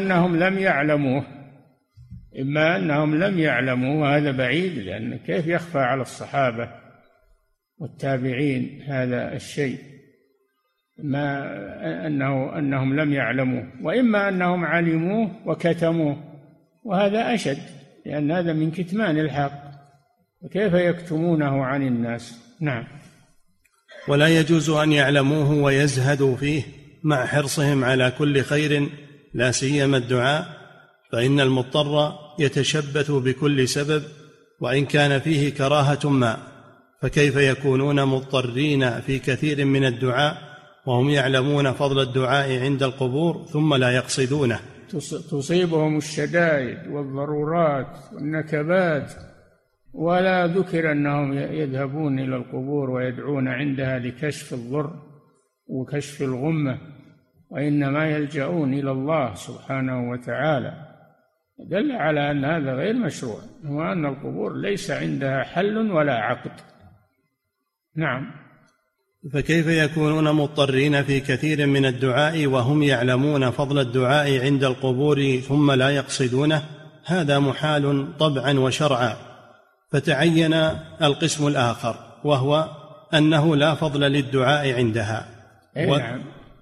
أنهم لم يعلموه هذا بعيد، لأن كيف يخفى على الصحابة والتابعين هذا الشيء؟ ما أنهم لم يعلموه، وإما أنهم علموه وكتموه، وهذا أشد، لأن هذا من كتمان الحق، وكيف يكتمونه عن الناس؟ نعم. ولا يجوز أن يعلموه ويزهدوا فيه مع حرصهم على كل خير، لا سيما الدعاء، فإن المضطر يتشبث بكل سبب وإن كان فيه كراهة ما، فكيف يكونون مضطرين في كثير من الدعاء وهم يعلمون فضل الدعاء عند القبور ثم لا يقصدونه؟ تصيبهم الشدائد والضرورات والنكبات، ولا ذكر أنهم يذهبون إلى القبور ويدعون عندها لكشف الضر وكشف الغمة، وإنما يلجؤون إلى الله سبحانه وتعالى، دل على أن هذا غير مشروع، وأن القبور ليس عندها حل ولا عقد. نعم. فكيف يكونون مضطرين في كثير من الدعاء وهم يعلمون فضل الدعاء عند القبور ثم لا يقصدونه؟ هذا محال طبعا وشرعا. فتعين القسم الآخر، وهو أنه لا فضل للدعاء عندها. نعم.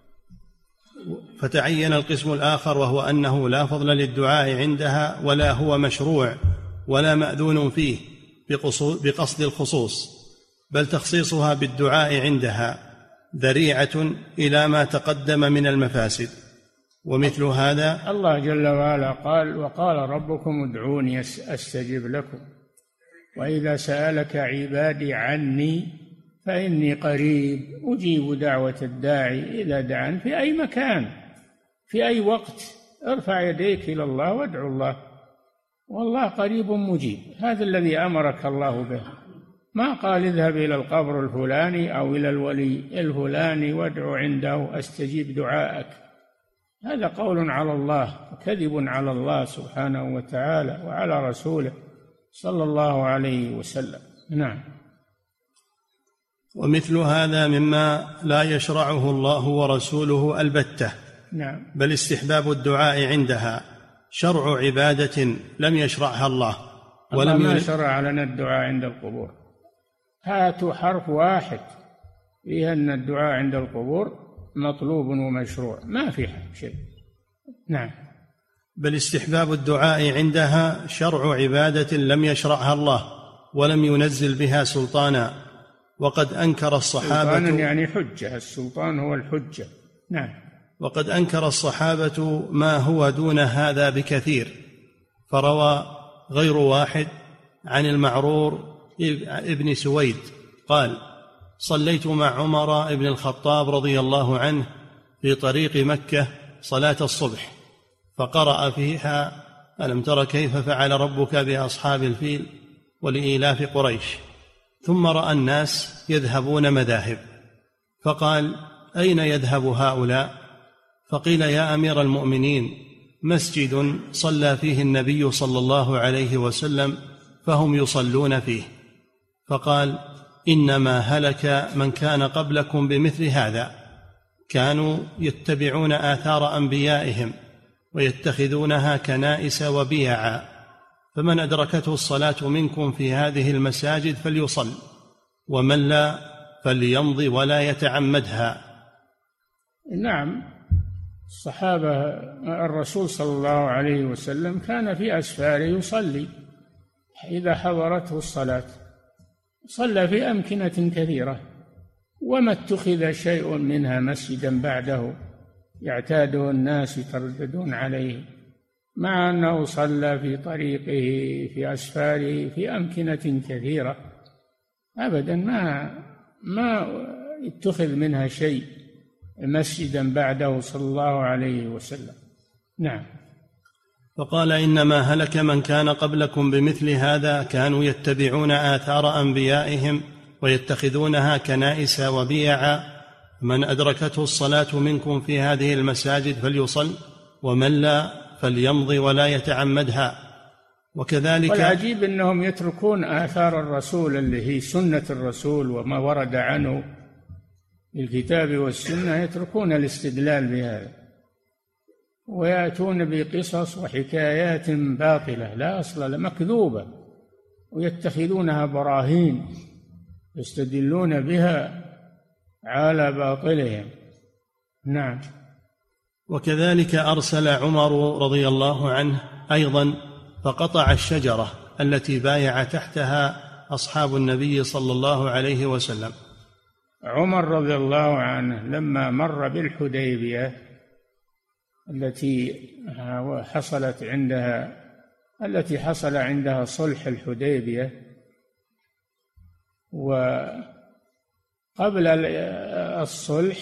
فتعين القسم الآخر، وهو أنه لا فضل للدعاء عندها ولا هو مشروع ولا مأذون فيه بقصد الخصوص، بل تخصيصها بالدعاء عندها ذريعة إلى ما تقدم من المفاسد. ومثل هذا الله جل وعلا قال: وقال ربكم ادعوني أستجب لكم. وإذا سألك عبادي عني فإني قريب أجيب دعوة الداعي إذا دعان. في أي مكان في أي وقت ارفع يديك إلى الله وادعو الله، والله قريب مجيب. هذا الذي أمرك الله به، ما قال اذهب إلى القبر الفلاني أو إلى الولي الفلاني وادعو عنده أستجيب دعاءك. هذا قول على الله وكذب على الله سبحانه وتعالى وعلى رسوله صلى الله عليه وسلم. نعم. ومثل هذا مما لا يشرعه الله ورسوله البتة. نعم. بل استحباب الدعاء عندها شرع عبادة لم يشرعها الله ما شرع لنا الدعاء عند القبور. هاتوا حرف واحد فيه أن الدعاء عند القبور مطلوب ومشروع، ما في شيء. نعم. بل استحباب الدعاء عندها شرع عبادة لم يشرعها الله ولم ينزل بها سلطانا. وقد أنكر الصحابة، سلطانا يعني حجة، السلطان هو الحجة. نعم. وقد أنكر الصحابة ما هو دون هذا بكثير، فروى غير واحد عن المعرور ابن سويد قال: صليت مع عمر بن الخطاب رضي الله عنه في طريق مكة صلاة الصبح، فقرأ فيها: ألم تر كيف فعل ربك بأصحاب الفيل ولإيلاف قريش. ثم رأى الناس يذهبون مذاهب، فقال: أين يذهب هؤلاء؟ فقيل: يا أمير المؤمنين، مسجد صلى فيه النبي صلى الله عليه وسلم فهم يصلون فيه. فقال: إنما هلك من كان قبلكم بمثل هذا، كانوا يتبعون آثار أنبيائهم ويتخذونها كنائس وبيعا، فمن أدركته الصلاة منكم في هذه المساجد فليصل، ومن لا فليمضي ولا يتعمدها. نعم. الصحابة الرسول صلى الله عليه وسلم كان في أسفاره يصلي إذا حضرته الصلاة، صلى في أمكنة كثيرة، وما اتخذ شيء منها مسجدا بعده يعتاده الناس يترددون عليه، مع أنه صلى في طريقه في أسفاره في أمكنة كثيرة، أبدا ما اتخذ منها شيء مسجدا بعده صلى الله عليه وسلم. نعم. فقال: إنما هلك من كان قبلكم بمثل هذا، كانوا يتبعون آثار أنبيائهم ويتخذونها كنائس وبيعا، من أدركته الصلاة منكم في هذه المساجد فليصل، ومن لا فليمضي ولا يتعمدها. وكذلك والعجيب أنهم يتركون آثار الرسول اللي هي سنة الرسول وما ورد عنه الكتاب والسنة، يتركون الاستدلال بهذا ويأتون بقصص وحكايات باطلة لا أصل لها، مكذوبة، ويتخذونها براهين يستدلون بها على باطلهم. نعم. وكذلك أرسل عمر رضي الله عنه أيضا فقطع الشجرة التي بايع تحتها أصحاب النبي صلى الله عليه وسلم. عمر رضي الله عنه لما مر بالحديبية التي حصل عندها صلح الحديبية، وقبل الصلح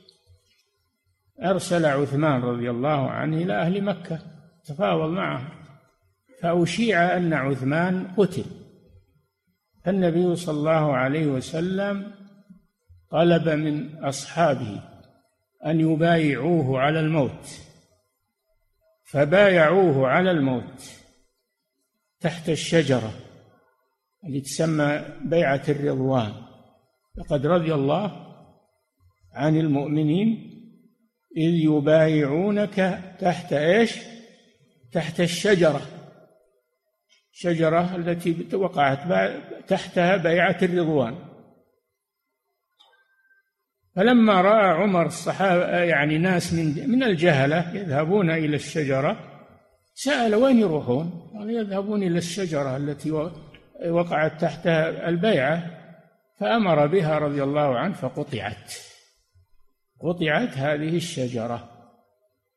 أرسل عثمان رضي الله عنه إلى أهل مكة تفاوض معهم، فأشيع أن عثمان قتل، فالنبي صلى الله عليه وسلم طلب من أصحابه أن يبايعوه على الموت، فبايعوه على الموت تحت الشجرة التي تسمى بيعة الرضوان. لقد رضي الله عن المؤمنين إذ يبايعونك تحت إيش؟ تحت الشجرة التي وقعت تحتها بيعة الرضوان. فلما رأى عمر الصحابة يعني ناس من الجهلة يذهبون إلى الشجرة، سأل: وين يروحون؟ قال: يذهبون إلى الشجرة التي وقعت تحتها البيعة، فأمر بها رضي الله عنه فقطعت هذه الشجرة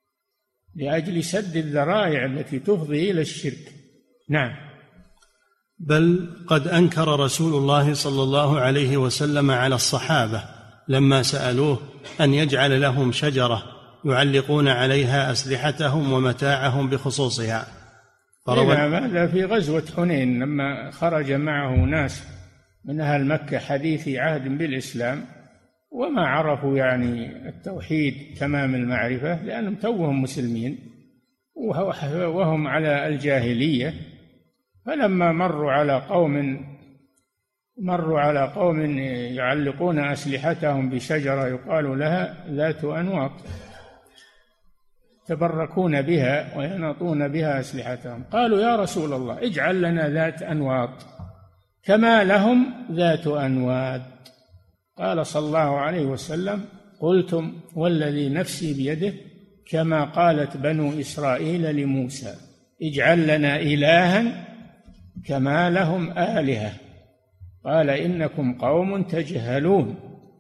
لأجل سد الذرائع التي تفضي إلى الشرك. نعم. بل قد أنكر رسول الله صلى الله عليه وسلم على الصحابة لما سألوه أن يجعل لهم شجرة يعلقون عليها أسلحتهم ومتاعهم بخصوصها. هذا في غزوة حنين لما خرج معه ناس من أهل مكة حديثي عهد بالإسلام وما عرفوا يعني التوحيد تمام المعرفة لأنهم توهم مسلمين وهم على الجاهلية، فلما مروا على قوم يعلقون أسلحتهم بشجرة يقال لها ذات أنواط يتبركون بها ويناطون بها أسلحتهم، قالوا يا رسول الله اجعل لنا ذات أنواط كما لهم ذات أنواد. قال صلى الله عليه وسلم قلتم والذي نفسي بيده كما قالت بنو إسرائيل لموسى اجعل لنا إلها كما لهم آلهة، قال إنكم قوم تجهلون.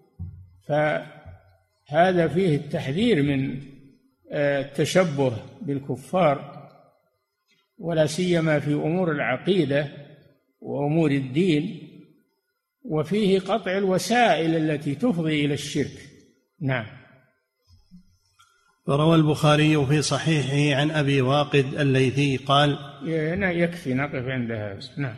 فهذا فيه التحذير من التشبه بالكفار ولا سيما في أمور العقيدة وأمور الدين، وفيه قطع الوسائل التي تفضي إلى الشرك. نعم. وروى البخاري في صحيحه عن أبي واقد الليثي قال يكفي نقف عند هذا. نعم.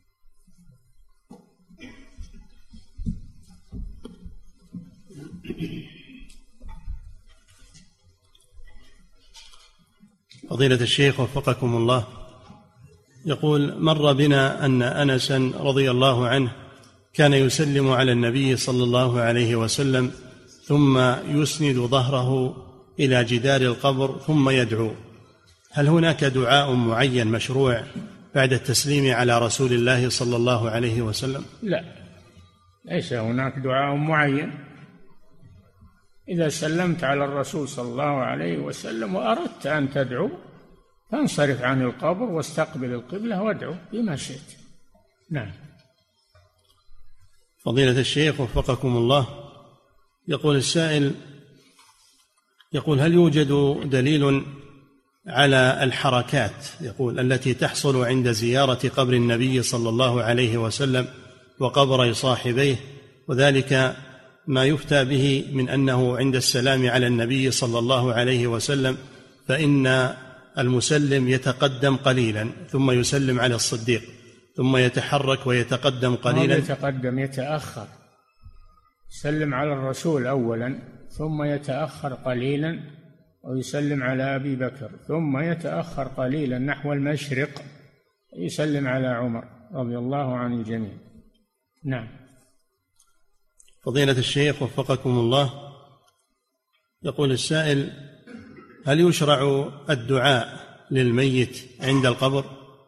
فضيلة الشيخ وفقكم الله، يقول مر بنا أن أنسا رضي الله عنه كان يسلم على النبي صلى الله عليه وسلم ثم يسند ظهره إلى جدار القبر ثم يدعو، هل هناك دعاء معين مشروع بعد التسليم على رسول الله صلى الله عليه وسلم؟ لا، ليس هناك دعاء معين. إذا سلمت على الرسول صلى الله عليه وسلم وأردت أن تدعو فانصرف عن القبر واستقبل القبلة وادعو بما شئت. نعم. فضيلة الشيخ وفقكم الله، يقول السائل يقول هل يوجد دليل على الحركات يقول التي تحصل عند زيارة قبر النبي صلى الله عليه وسلم وقبر صاحبيه، وذلك ما يفتى به من أنه عند السلام على النبي صلى الله عليه وسلم فإن المسلم يتقدم قليلا ثم يسلم على الصديق ثم يتحرك ويتقدم قليلا؟ يتأخر، يسلم على الرسول أولا ثم يتأخر قليلا ويسلم على أبي بكر ثم يتأخر قليلا نحو المشرق يسلم على عمر رضي الله عن الجميع. نعم. فضيلة الشيخ وفقكم الله، يقول السائل هل يشرع الدعاء للميت عند القبر؟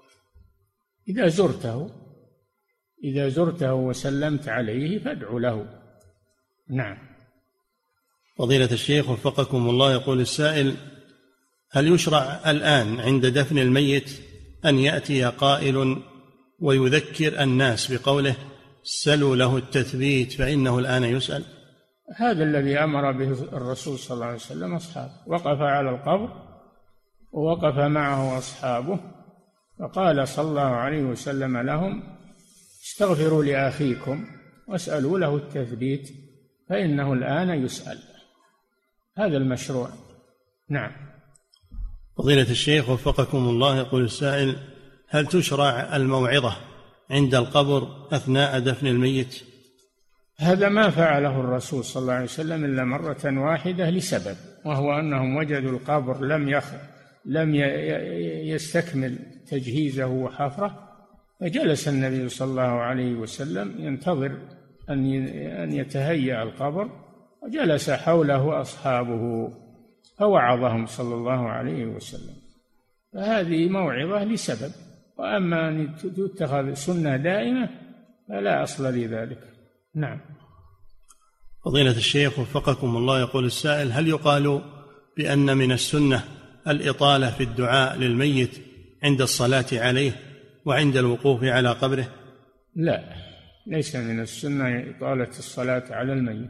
إذا زرته وسلمت عليه فادعو له. نعم. فضيلة الشيخ وفقكم الله، يقول السائل هل يشرع الآن عند دفن الميت أن يأتي قائل ويذكر الناس بقوله سلوا له التثبيت فإنه الآن يسأل؟ هذا الذي أمر به الرسول صلى الله عليه وسلم أصحابه، وقف على القبر ووقف معه أصحابه فقال صلى الله عليه وسلم لهم استغفروا لأخيكم واسألوا له التثبيت فإنه الآن يسأل. هذا المشروع. نعم. فضيلة الشيخ وفقكم الله، يقول السائل هل تشرع الموعظة عند القبر أثناء دفن الميت؟ هذا ما فعله الرسول صلى الله عليه وسلم إلا مرة واحدة لسبب، وهو أنهم وجدوا القبر لم يستكمل تجهيزه وحفره، فجلس النبي صلى الله عليه وسلم ينتظر أن يتهيأ القبر، وجلس حوله أصحابه فوعظهم صلى الله عليه وسلم. فهذه موعظة لسبب، وأما أن تتخذ سنة دائمة فلا أصل لذلك. نعم. فضيلة الشيخ وفقكم الله، يقول السائل هل يقال بأن من السنة الإطالة في الدعاء للميت عند الصلاة عليه وعند الوقوف على قبره؟ لا، ليس من السنة إطالة الصلاة على الميت.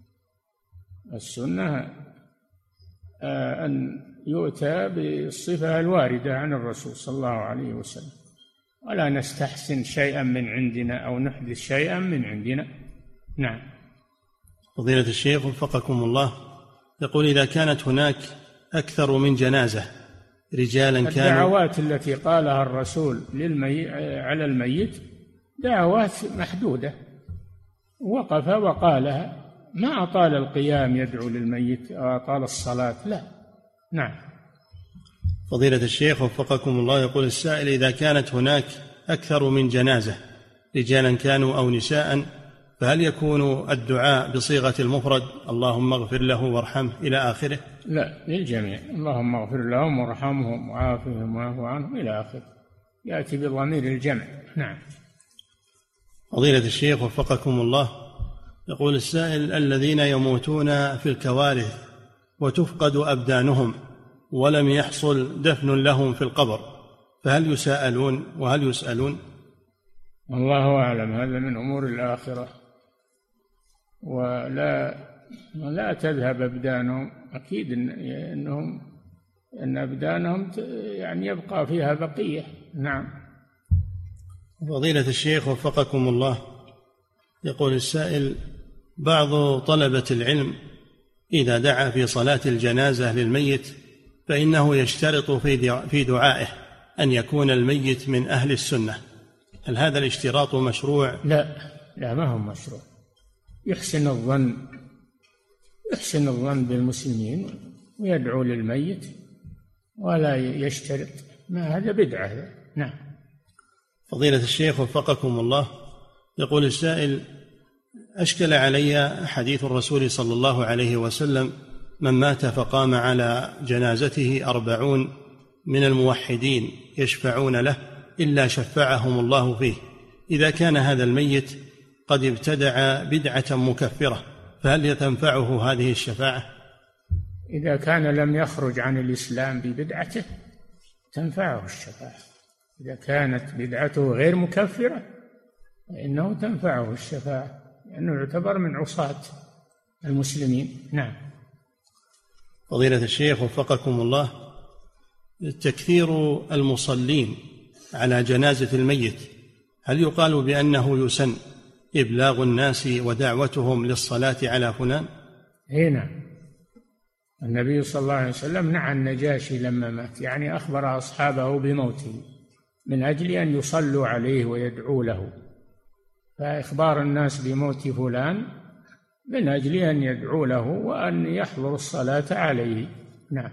السنة أن يؤتى بالصفة الواردة عن الرسول صلى الله عليه وسلم، ولا نستحسن شيئا من عندنا أو نحدث شيئا من عندنا. نعم. فضيلة الشيخ وفقكم الله، يقول إذا كانت هناك أكثر من جنازة رجالا كانوا، الدعوات التي قالها الرسول على الميت دعوات محدودة، وقف وقالها، ما أطال القيام يدعو للميت أو أطال الصلاة، لا. نعم. فضيلة الشيخ وفقكم الله، يقول السائل إذا كانت هناك أكثر من جنازة رجالا كانوا أو نساء، فهل يكون الدعاء بصيغة المفرد اللهم اغفر له وارحمه إلى آخره؟ لا، للجميع، اللهم اغفر لهم وارحمهم وعافهم واعف عنهم إلى آخره، يأتي بضمير الجمع. نعم. فضيلة الشيخ وفقكم الله، يقول السائل الذين يموتون في الكوارث وتفقد أبدانهم ولم يحصل دفن لهم في القبر، فهل يساءلون وهل يسألون؟ الله أعلم، هذا من أمور الآخرة، ولا تذهب أبدانهم، أكيد أن أبدانهم يعني يبقى فيها بقية. نعم. فضيلة الشيخ وفقكم الله، يقول السائل بعض طلبة العلم إذا دعا في صلاة الجنازة للميت فإنه يشترط في دعائه أن يكون الميت من أهل السنة، هل هذا الاشتراط مشروع؟ لا، ما هو مشروع. يحسن الظن بالمسلمين ويدعو للميت ولا يشترط، ما هذا بدعة. نعم. فضيلة الشيخ وفقكم الله، يقول السائل أشكل علي حديث الرسول صلى الله عليه وسلم من مات فقام على جنازته 40 من الموحدين يشفعون له إلا شفعهم الله فيه، إذا كان هذا الميت قد ابتدع بدعة مكفرة فهل تنفعه هذه الشفاعة؟ إذا كان لم يخرج عن الإسلام ببدعته تنفعه الشفاعة، إذا كانت بدعته غير مكفرة فإنه تنفعه الشفاعة، لأنه يعتبر من عصاة المسلمين. نعم. فضيلة الشيخ وفقكم الله، تكثير المصلين على جنازة الميت هل يقال بأنه يسن إبلاغ الناس ودعوتهم للصلاة على فلان؟ هنا النبي صلى الله عليه وسلم نعى النجاشي لما مات، يعني أخبر أصحابه بموته من أجل أن يصلوا عليه ويدعوا له، فإخبار الناس بموت فلان من أجل أن يدعوا له وأن يحضروا الصلاة عليه. نعم.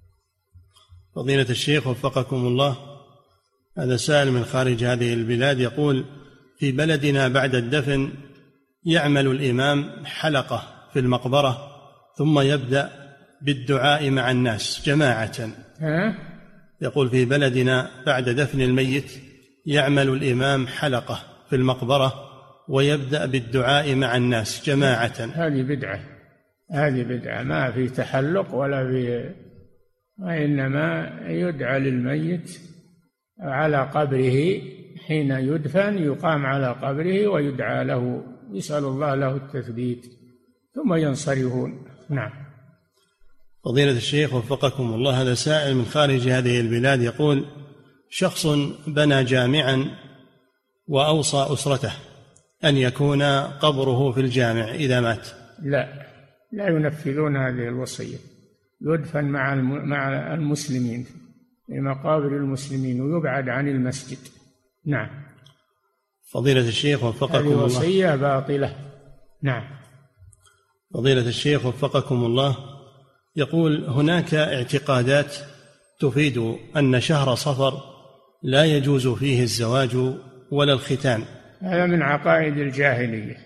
فضيلة الشيخ وفقكم الله، هذا سائل من خارج هذه البلاد يقول في بلدنا بعد الدفن يعمل الإمام حلقة في المقبرة ثم يبدأ بالدعاء مع الناس جماعة. يقول في بلدنا بعد دفن الميت يعمل الإمام حلقة في المقبرة ويبدأ بالدعاء مع الناس جماعة. هذه بدعة، ما في تحلق ولا في، وإنما يدعى للميت على قبره حين يدفن، يقام على قبره ويدعى له، يسأل الله له التثبيت ثم ينصرفون. نعم. فضيلة الشيخ وفقكم الله، هذا سائل من خارج هذه البلاد يقول شخص بنى جامعا وأوصى أسرته أن يكون قبره في الجامع إذا مات. لا ينفذون هذه الوصية، يدفن مع المسلمين في مقابر المسلمين ويبعد عن المسجد. نعم. فضيلة الشيخ وفقكم الله، هذه وصية باطلة. نعم. فضيلة الشيخ وفقكم الله، يقول هناك اعتقادات تفيد أن شهر صفر لا يجوز فيه الزواج ولا الختان. هذا من عقائد الجاهلية.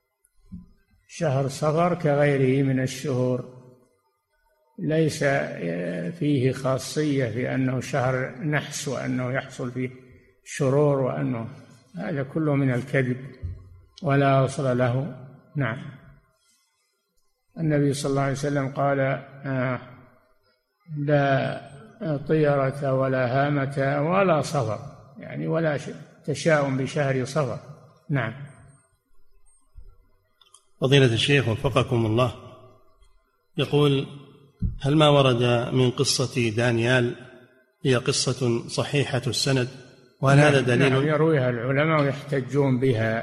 شهر صفر كغيره من الشهور ليس فيه خاصية في أنه شهر نحس وأنه يحصل فيه شرور، وأنه هذا كله من الكذب ولا أصل له. نعم. النبي صلى الله عليه وسلم قال لا طيرة ولا هامة ولا صفر، يعني ولا تشاؤم بشهر صفر. نعم. فضيلة الشيخ وفقكم الله، يقول هل ما ورد من قصة دانيال هي قصة صحيحة السند وهل هذا دليل؟ نعم، يرويها العلماء ويحتجون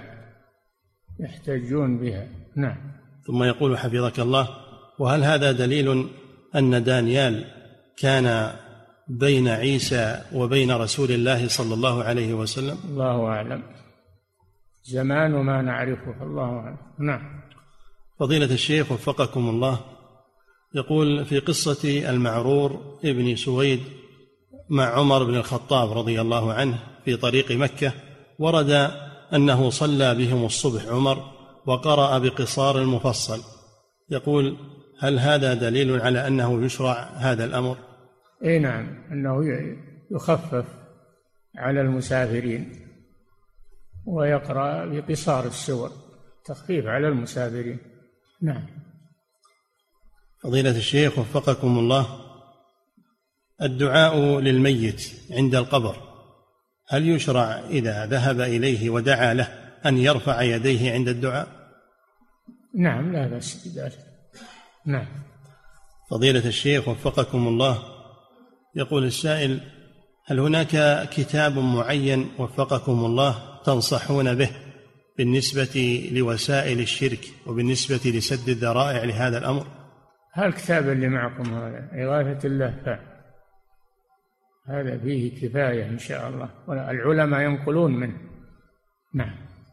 بها. نعم. ثم يقول حفظك الله: وهل هذا دليل أن دانيال كان بين عيسى وبين رسول الله صلى الله عليه وسلم؟ الله أعلم، زمان ما نعرفه، الله أعلم. نعم. فضيلة الشيخ وفقكم الله، يقول: في قصة المعرور ابن سويد مع عمر بن الخطاب رضي الله عنه في طريق مكة، ورد أنه صلى بهم الصبح عمر وقرأ بقصار المفصل. يقول: هل هذا دليل على أنه يشرع هذا الأمر؟ أي نعم، أنه يخفف على المسافرين ويقرأ بقصار السور، تخفيف على المسافرين. نعم. فضيلة الشيخ وفقكم الله، الدعاء للميت عند القبر هل يشرع إذا ذهب إليه ودعا له أن يرفع يديه عند الدعاء؟ نعم، لا بأس بذلك. نعم. فضيلة الشيخ وفقكم الله، يقول السائل: هل هناك كتاب معين وفقكم الله تنصحون به بالنسبة لوسائل الشرك وبالنسبة لسد الذرائع لهذا الأمر؟ الكتاب اللي معكم هذا إغاثة اللهفان، هذا فيه كفاية إن شاء الله، والعلماء ينقلون منه. نعم.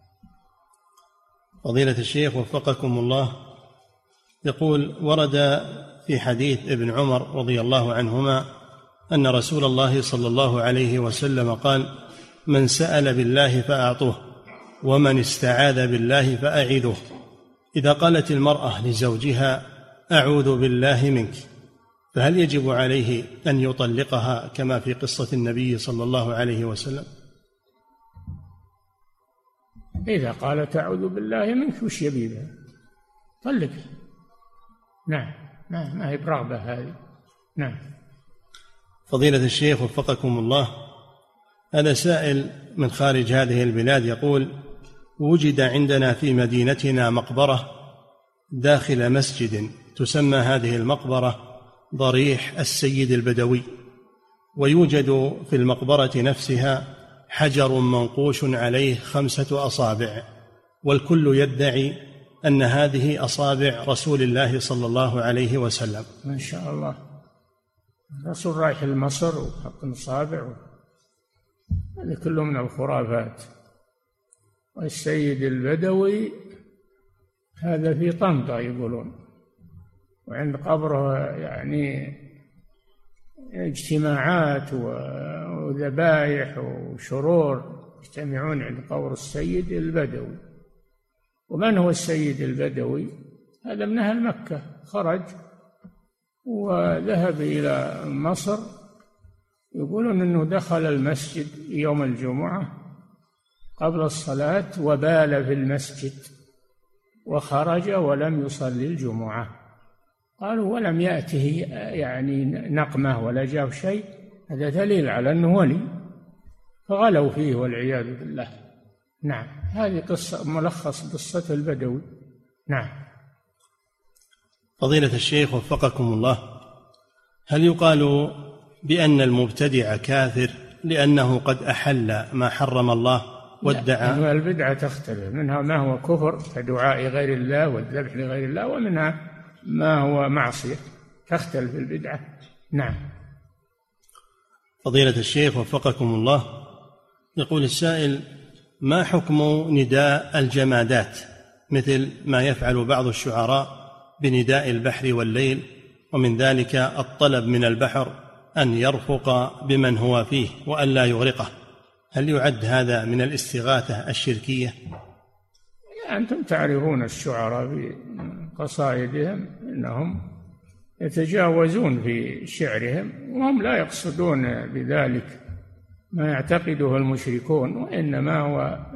فضيلة الشيخ وفقكم الله، يقول: ورد في حديث ابن عمر رضي الله عنهما أن رسول الله صلى الله عليه وسلم قال: من سأل بالله فأعطوه، ومن استعاذ بالله فأعيذوه. إذا قالت المرأة لزوجها: أعوذ بالله منك، فهل يجب عليه أن يطلقها كما في قصة النبي صلى الله عليه وسلم؟ إذا قالت أعوذ بالله منك وش يبيها؟ طلقها. نعم، ما هي برغبة هذه. نعم. فضيلة الشيخ وفقكم الله، هذا سائل من خارج هذه البلاد يقول: وجد عندنا في مدينتنا مقبرة داخل مسجد، تسمى هذه المقبرة ضريح السيد البدوي، ويوجد في المقبرة نفسها حجر منقوش عليه 5 أصابع، والكل يدعي أن هذه أصابع رسول الله صلى الله عليه وسلم. ما شاء الله، الرسول رايح لمصر وحط أصابع، هذا كله من الخرافات. والسيد البدوي هذا في طنطا يقولون، وعند قبره يعني اجتماعات وذبائح وشرور، يجتمعون عند قبر السيد البدوي. ومن هو السيد البدوي؟ هذا من أهل مكة، خرج وذهب إلى مصر، يقولون أنه دخل المسجد يوم الجمعة قبل الصلاة وبال في المسجد، وخرج ولم يصلي الجمعة. قالوا ولم يأته يعني نقمة ولا جاء شيء، هذا دليل على أنه ولي، فغلوا فيه والعياذ بالله. نعم، هذه قصة، ملخص قصة البدوي. نعم. فضيلة الشيخ وفقكم الله، هل يقال بأن المبتدع كافر لأنه قد أحل ما حرم الله وادعى؟ البدعة تختلف، منها ما هو كفر كدعاء غير الله والذبح لغير الله، ومنها ما هو معصية، تختلف البدعة. نعم. فضيلة الشيخ وفقكم الله، يقول السائل: ما حكم نداء الجمادات مثل ما يفعل بعض الشعراء بنداء البحر والليل، ومن ذلك الطلب من البحر أن يرفق بمن هو فيه وأن لا يغرقه؟ هل يعد هذا من الاستغاثة الشركية؟ أنتم تعرفون الشعراء بقصائدهم أنهم يتجاوزون في شعرهم، وهم لا يقصدون بذلك ما يعتقده المشركون، وإنما هو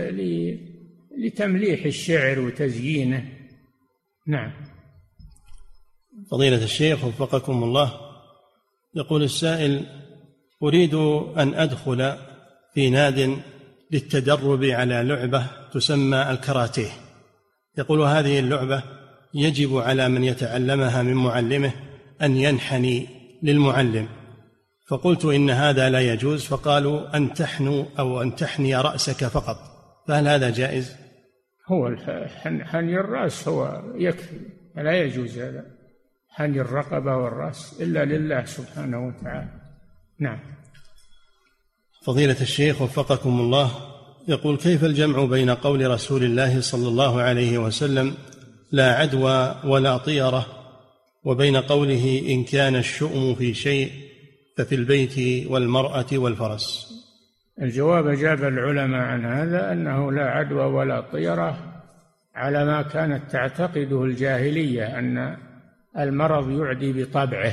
لتمليح الشعر وتزيينه. نعم. فضيلة الشيخ وفقكم الله، يقول السائل: أريد أن أدخل في ناد للتدرب على لعبة تسمى الكاراتيه. يقول: هذه اللعبة يجب على من يتعلمها من معلمه أن ينحني للمعلم، فقلت إن هذا لا يجوز، فقالوا أن تحنو أو أن تحني رأسك فقط، فهل هذا جائز؟ هو حني الرأس هو يكفي، لا يجوز هذا حني الرقبة والرأس إلا لله سبحانه وتعالى. نعم. فضيلة الشيخ وفقكم الله، يقول: كيف الجمع بين قول رسول الله صلى الله عليه وسلم لا عدوى ولا طيرة وبين قوله إن كان الشؤم في شيء ففي البيت والمرأة والفرس؟ الجواب أجاب العلماء عن هذا أنه لا عدوى ولا طيرة على ما كانت تعتقده الجاهلية، أن المرض يعدي بطبعه،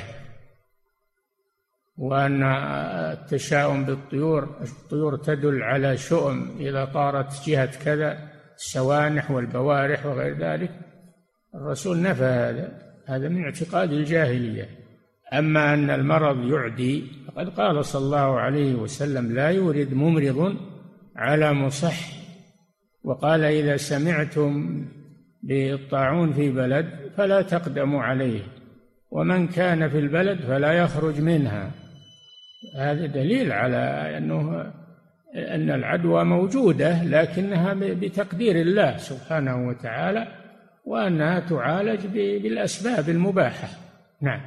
وأن التشاؤم بالطيور، الطيور تدل على شؤم إذا طارت جهة كذا، السوانح والبوارح وغير ذلك. الرسول نفى هذا من اعتقاد الجاهلية. أما أن المرض يعدي فقد قال صلى الله عليه وسلم لا يورد ممرض على مصح، وقال إذا سمعتم بالطاعون في بلد فلا تقدموا عليه، ومن كان في البلد فلا يخرج منها. هذا دليل على أن العدوى موجودة، لكنها بتقدير الله سبحانه وتعالى، وأنها تعالج بالأسباب المباحة. نعم.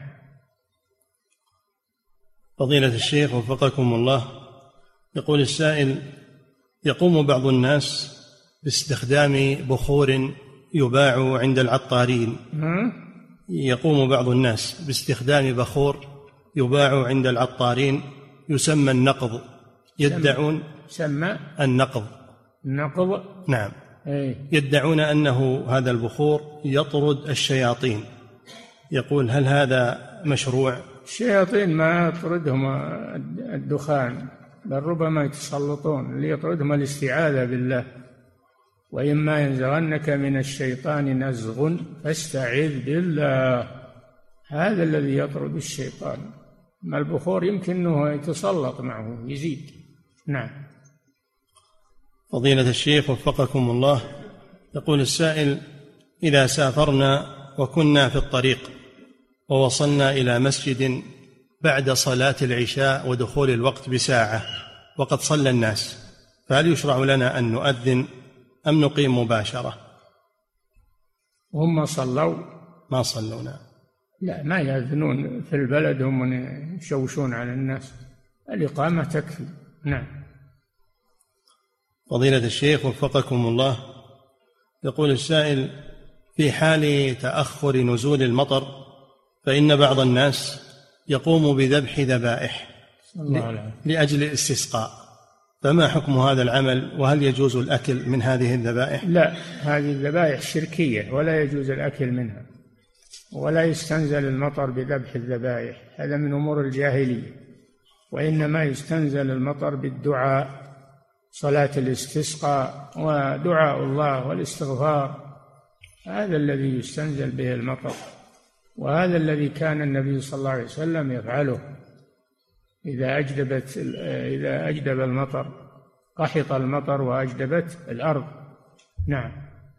فضيلة الشيخ وفقكم الله، يقول السائل: يقوم بعض الناس باستخدام بخور يباع عند العطارين. يقوم بعض الناس باستخدام بخور يباع عند العطارين يسمى النقض، يدعون سمى النقض. نعم. يدعون أنه هذا البخور يطرد الشياطين. يقول: هل هذا مشروع؟ الشياطين ما يطردهم الدخان، بل ربما يتسلطون، اللي يطردهم الاستعاذة بالله. وإما ينزغنك من الشيطان نزغ فاستعذ بالله، هذا الذي يطرد الشيطان. ما البخور يمكن أنه يتسلط معه يزيد. نعم. فضيلة الشيخ وفقكم الله، يقول السائل: إذا سافرنا وكنا في الطريق ووصلنا إلى مسجد بعد صلاة العشاء ودخول الوقت بساعة وقد صلى الناس، فهل يشرع لنا أن نؤذن أم نقيم مباشرة؟ هم صلوا؟ ما صلونا. لا، ما يأذنون في البلد، هم يشوشون على الناس، الإقامة تكفي. نعم. فضيلة الشيخ وفقكم الله، يقول السائل: في حال تأخر نزول المطر فإن بعض الناس يقوم بذبح ذبائح لأجل الاستسقاء، فما حكم هذا العمل؟ وهل يجوز الأكل من هذه الذبائح؟ لا، هذه الذبائح شركية ولا يجوز الأكل منها، ولا يستنزل المطر بذبح الذبائح، هذا من أمور الجاهلية. وإنما يستنزل المطر بالدعاء، صلاة الاستسقاء ودعاء الله والاستغفار، هذا الذي يستنزل به المطر، وهذا الذي كان النبي صلى الله عليه وسلم يفعله إذا أجدب المطر، قحط المطر وأجدبت الأرض. نعم.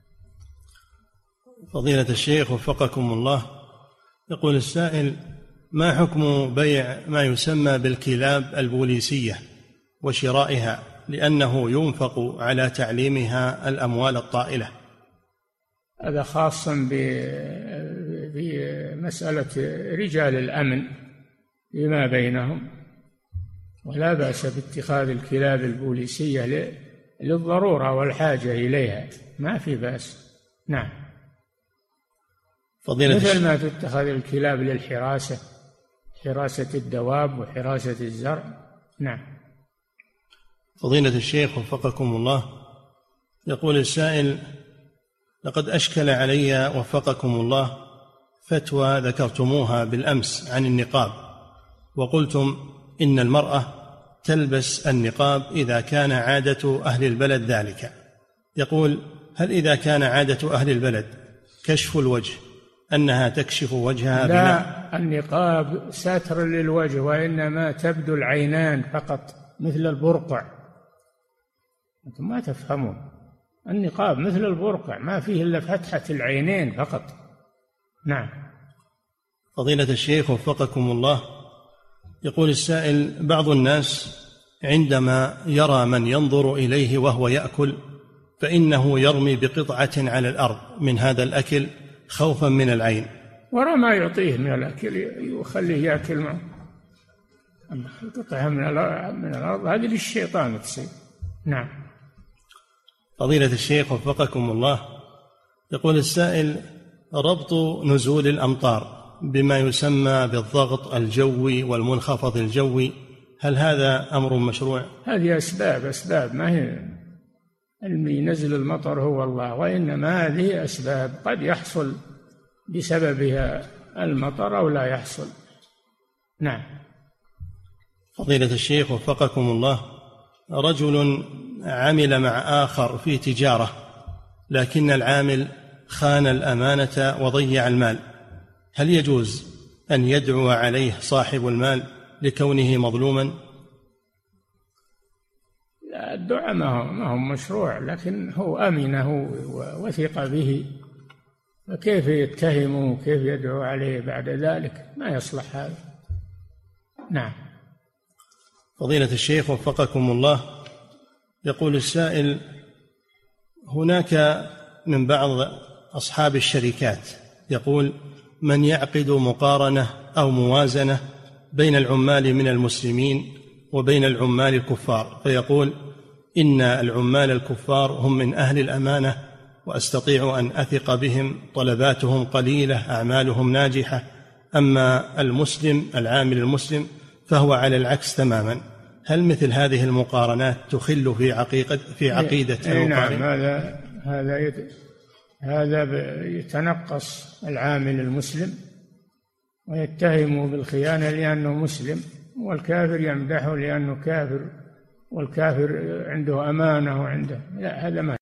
فضيلة الشيخ وفقكم الله، يقول السائل: ما حكم بيع ما يسمى بالكلاب البوليسية وشرائها، لأنه ينفق على تعليمها الأموال الطائلة؟ هذا خاص بمسألة رجال الأمن فيما بينهم، ولا بأس باتخاذ الكلاب البوليسية للضرورة والحاجة إليها، ما في بأس. نعم. مثل ما تتخذ الكلاب للحراسة، حراسة الدواب وحراسة الزرع. نعم. فضيلة الشيخ وفقكم الله، يقول السائل: لقد أشكل علي وفقكم الله فتوى ذكرتموها بالأمس عن النقاب، وقلتم إن المرأة تلبس النقاب إذا كان عادة أهل البلد ذلك. يقول: هل إذا كان عادة أهل البلد كشف الوجه أنها تكشف وجهها؟ لا، النقاب ساتر للوجه، وإنما تبدو العينان فقط مثل البرقع. أنتم ما تفهمون، النقاب مثل البرقع، ما فيه إلا فتحة العينين فقط. نعم. فضيلة الشيخ وفقكم الله، يقول السائل: بعض الناس عندما يرى من ينظر إليه وهو يأكل فإنه يرمي بقطعة على الأرض من هذا الأكل خوفا من العين. وراء ما يعطيه من الأكل يخليه يأكل معه. أما القطعة من الأرض هذه للشيطان تصير. نعم. فضيلة الشيخ وفقكم الله، يقول السائل: ربط نزول الأمطار بما يسمى بالضغط الجوي والمنخفض الجوي، هل هذا أمر مشروع؟ هذه أسباب، ما هي اللي ينزل المطر هو الله، وإنما هذه أسباب قد يحصل بسببها المطر أو لا يحصل. نعم. فضيلة الشيخ وفقكم الله، رجل عمل مع آخر في تجارة لكن العامل خان الأمانة وضيع المال، هل يجوز أن يدعو عليه صاحب المال لكونه مظلوما؟ لا، الدعاء ما هو مشروع، لكن هو أمنه ووثق به، فكيف يتهمه وكيف يدعو عليه بعد ذلك؟ ما يصلح هذا. نعم. فضيلة الشيخ وفقكم الله، يقول السائل: هناك من بعض أصحاب الشركات يقول: من يعقد مقارنة أو موازنة بين العمال من المسلمين وبين العمال الكفار، فيقول: إن العمال الكفار هم من أهل الأمانة وأستطيع أن أثق بهم، طلباتهم قليلة، أعمالهم ناجحة، أما المسلم العامل المسلم فهو على العكس تماما. هل مثل هذه المقارنات تخل في عقيدة المقارن؟ نعم، هذا يتنقص العامل المسلم ويتهمه بالخيانة لأنه مسلم، والكافر يمدحه لأنه كافر، والكافر عنده أمانة وعنده، لا، هذا ما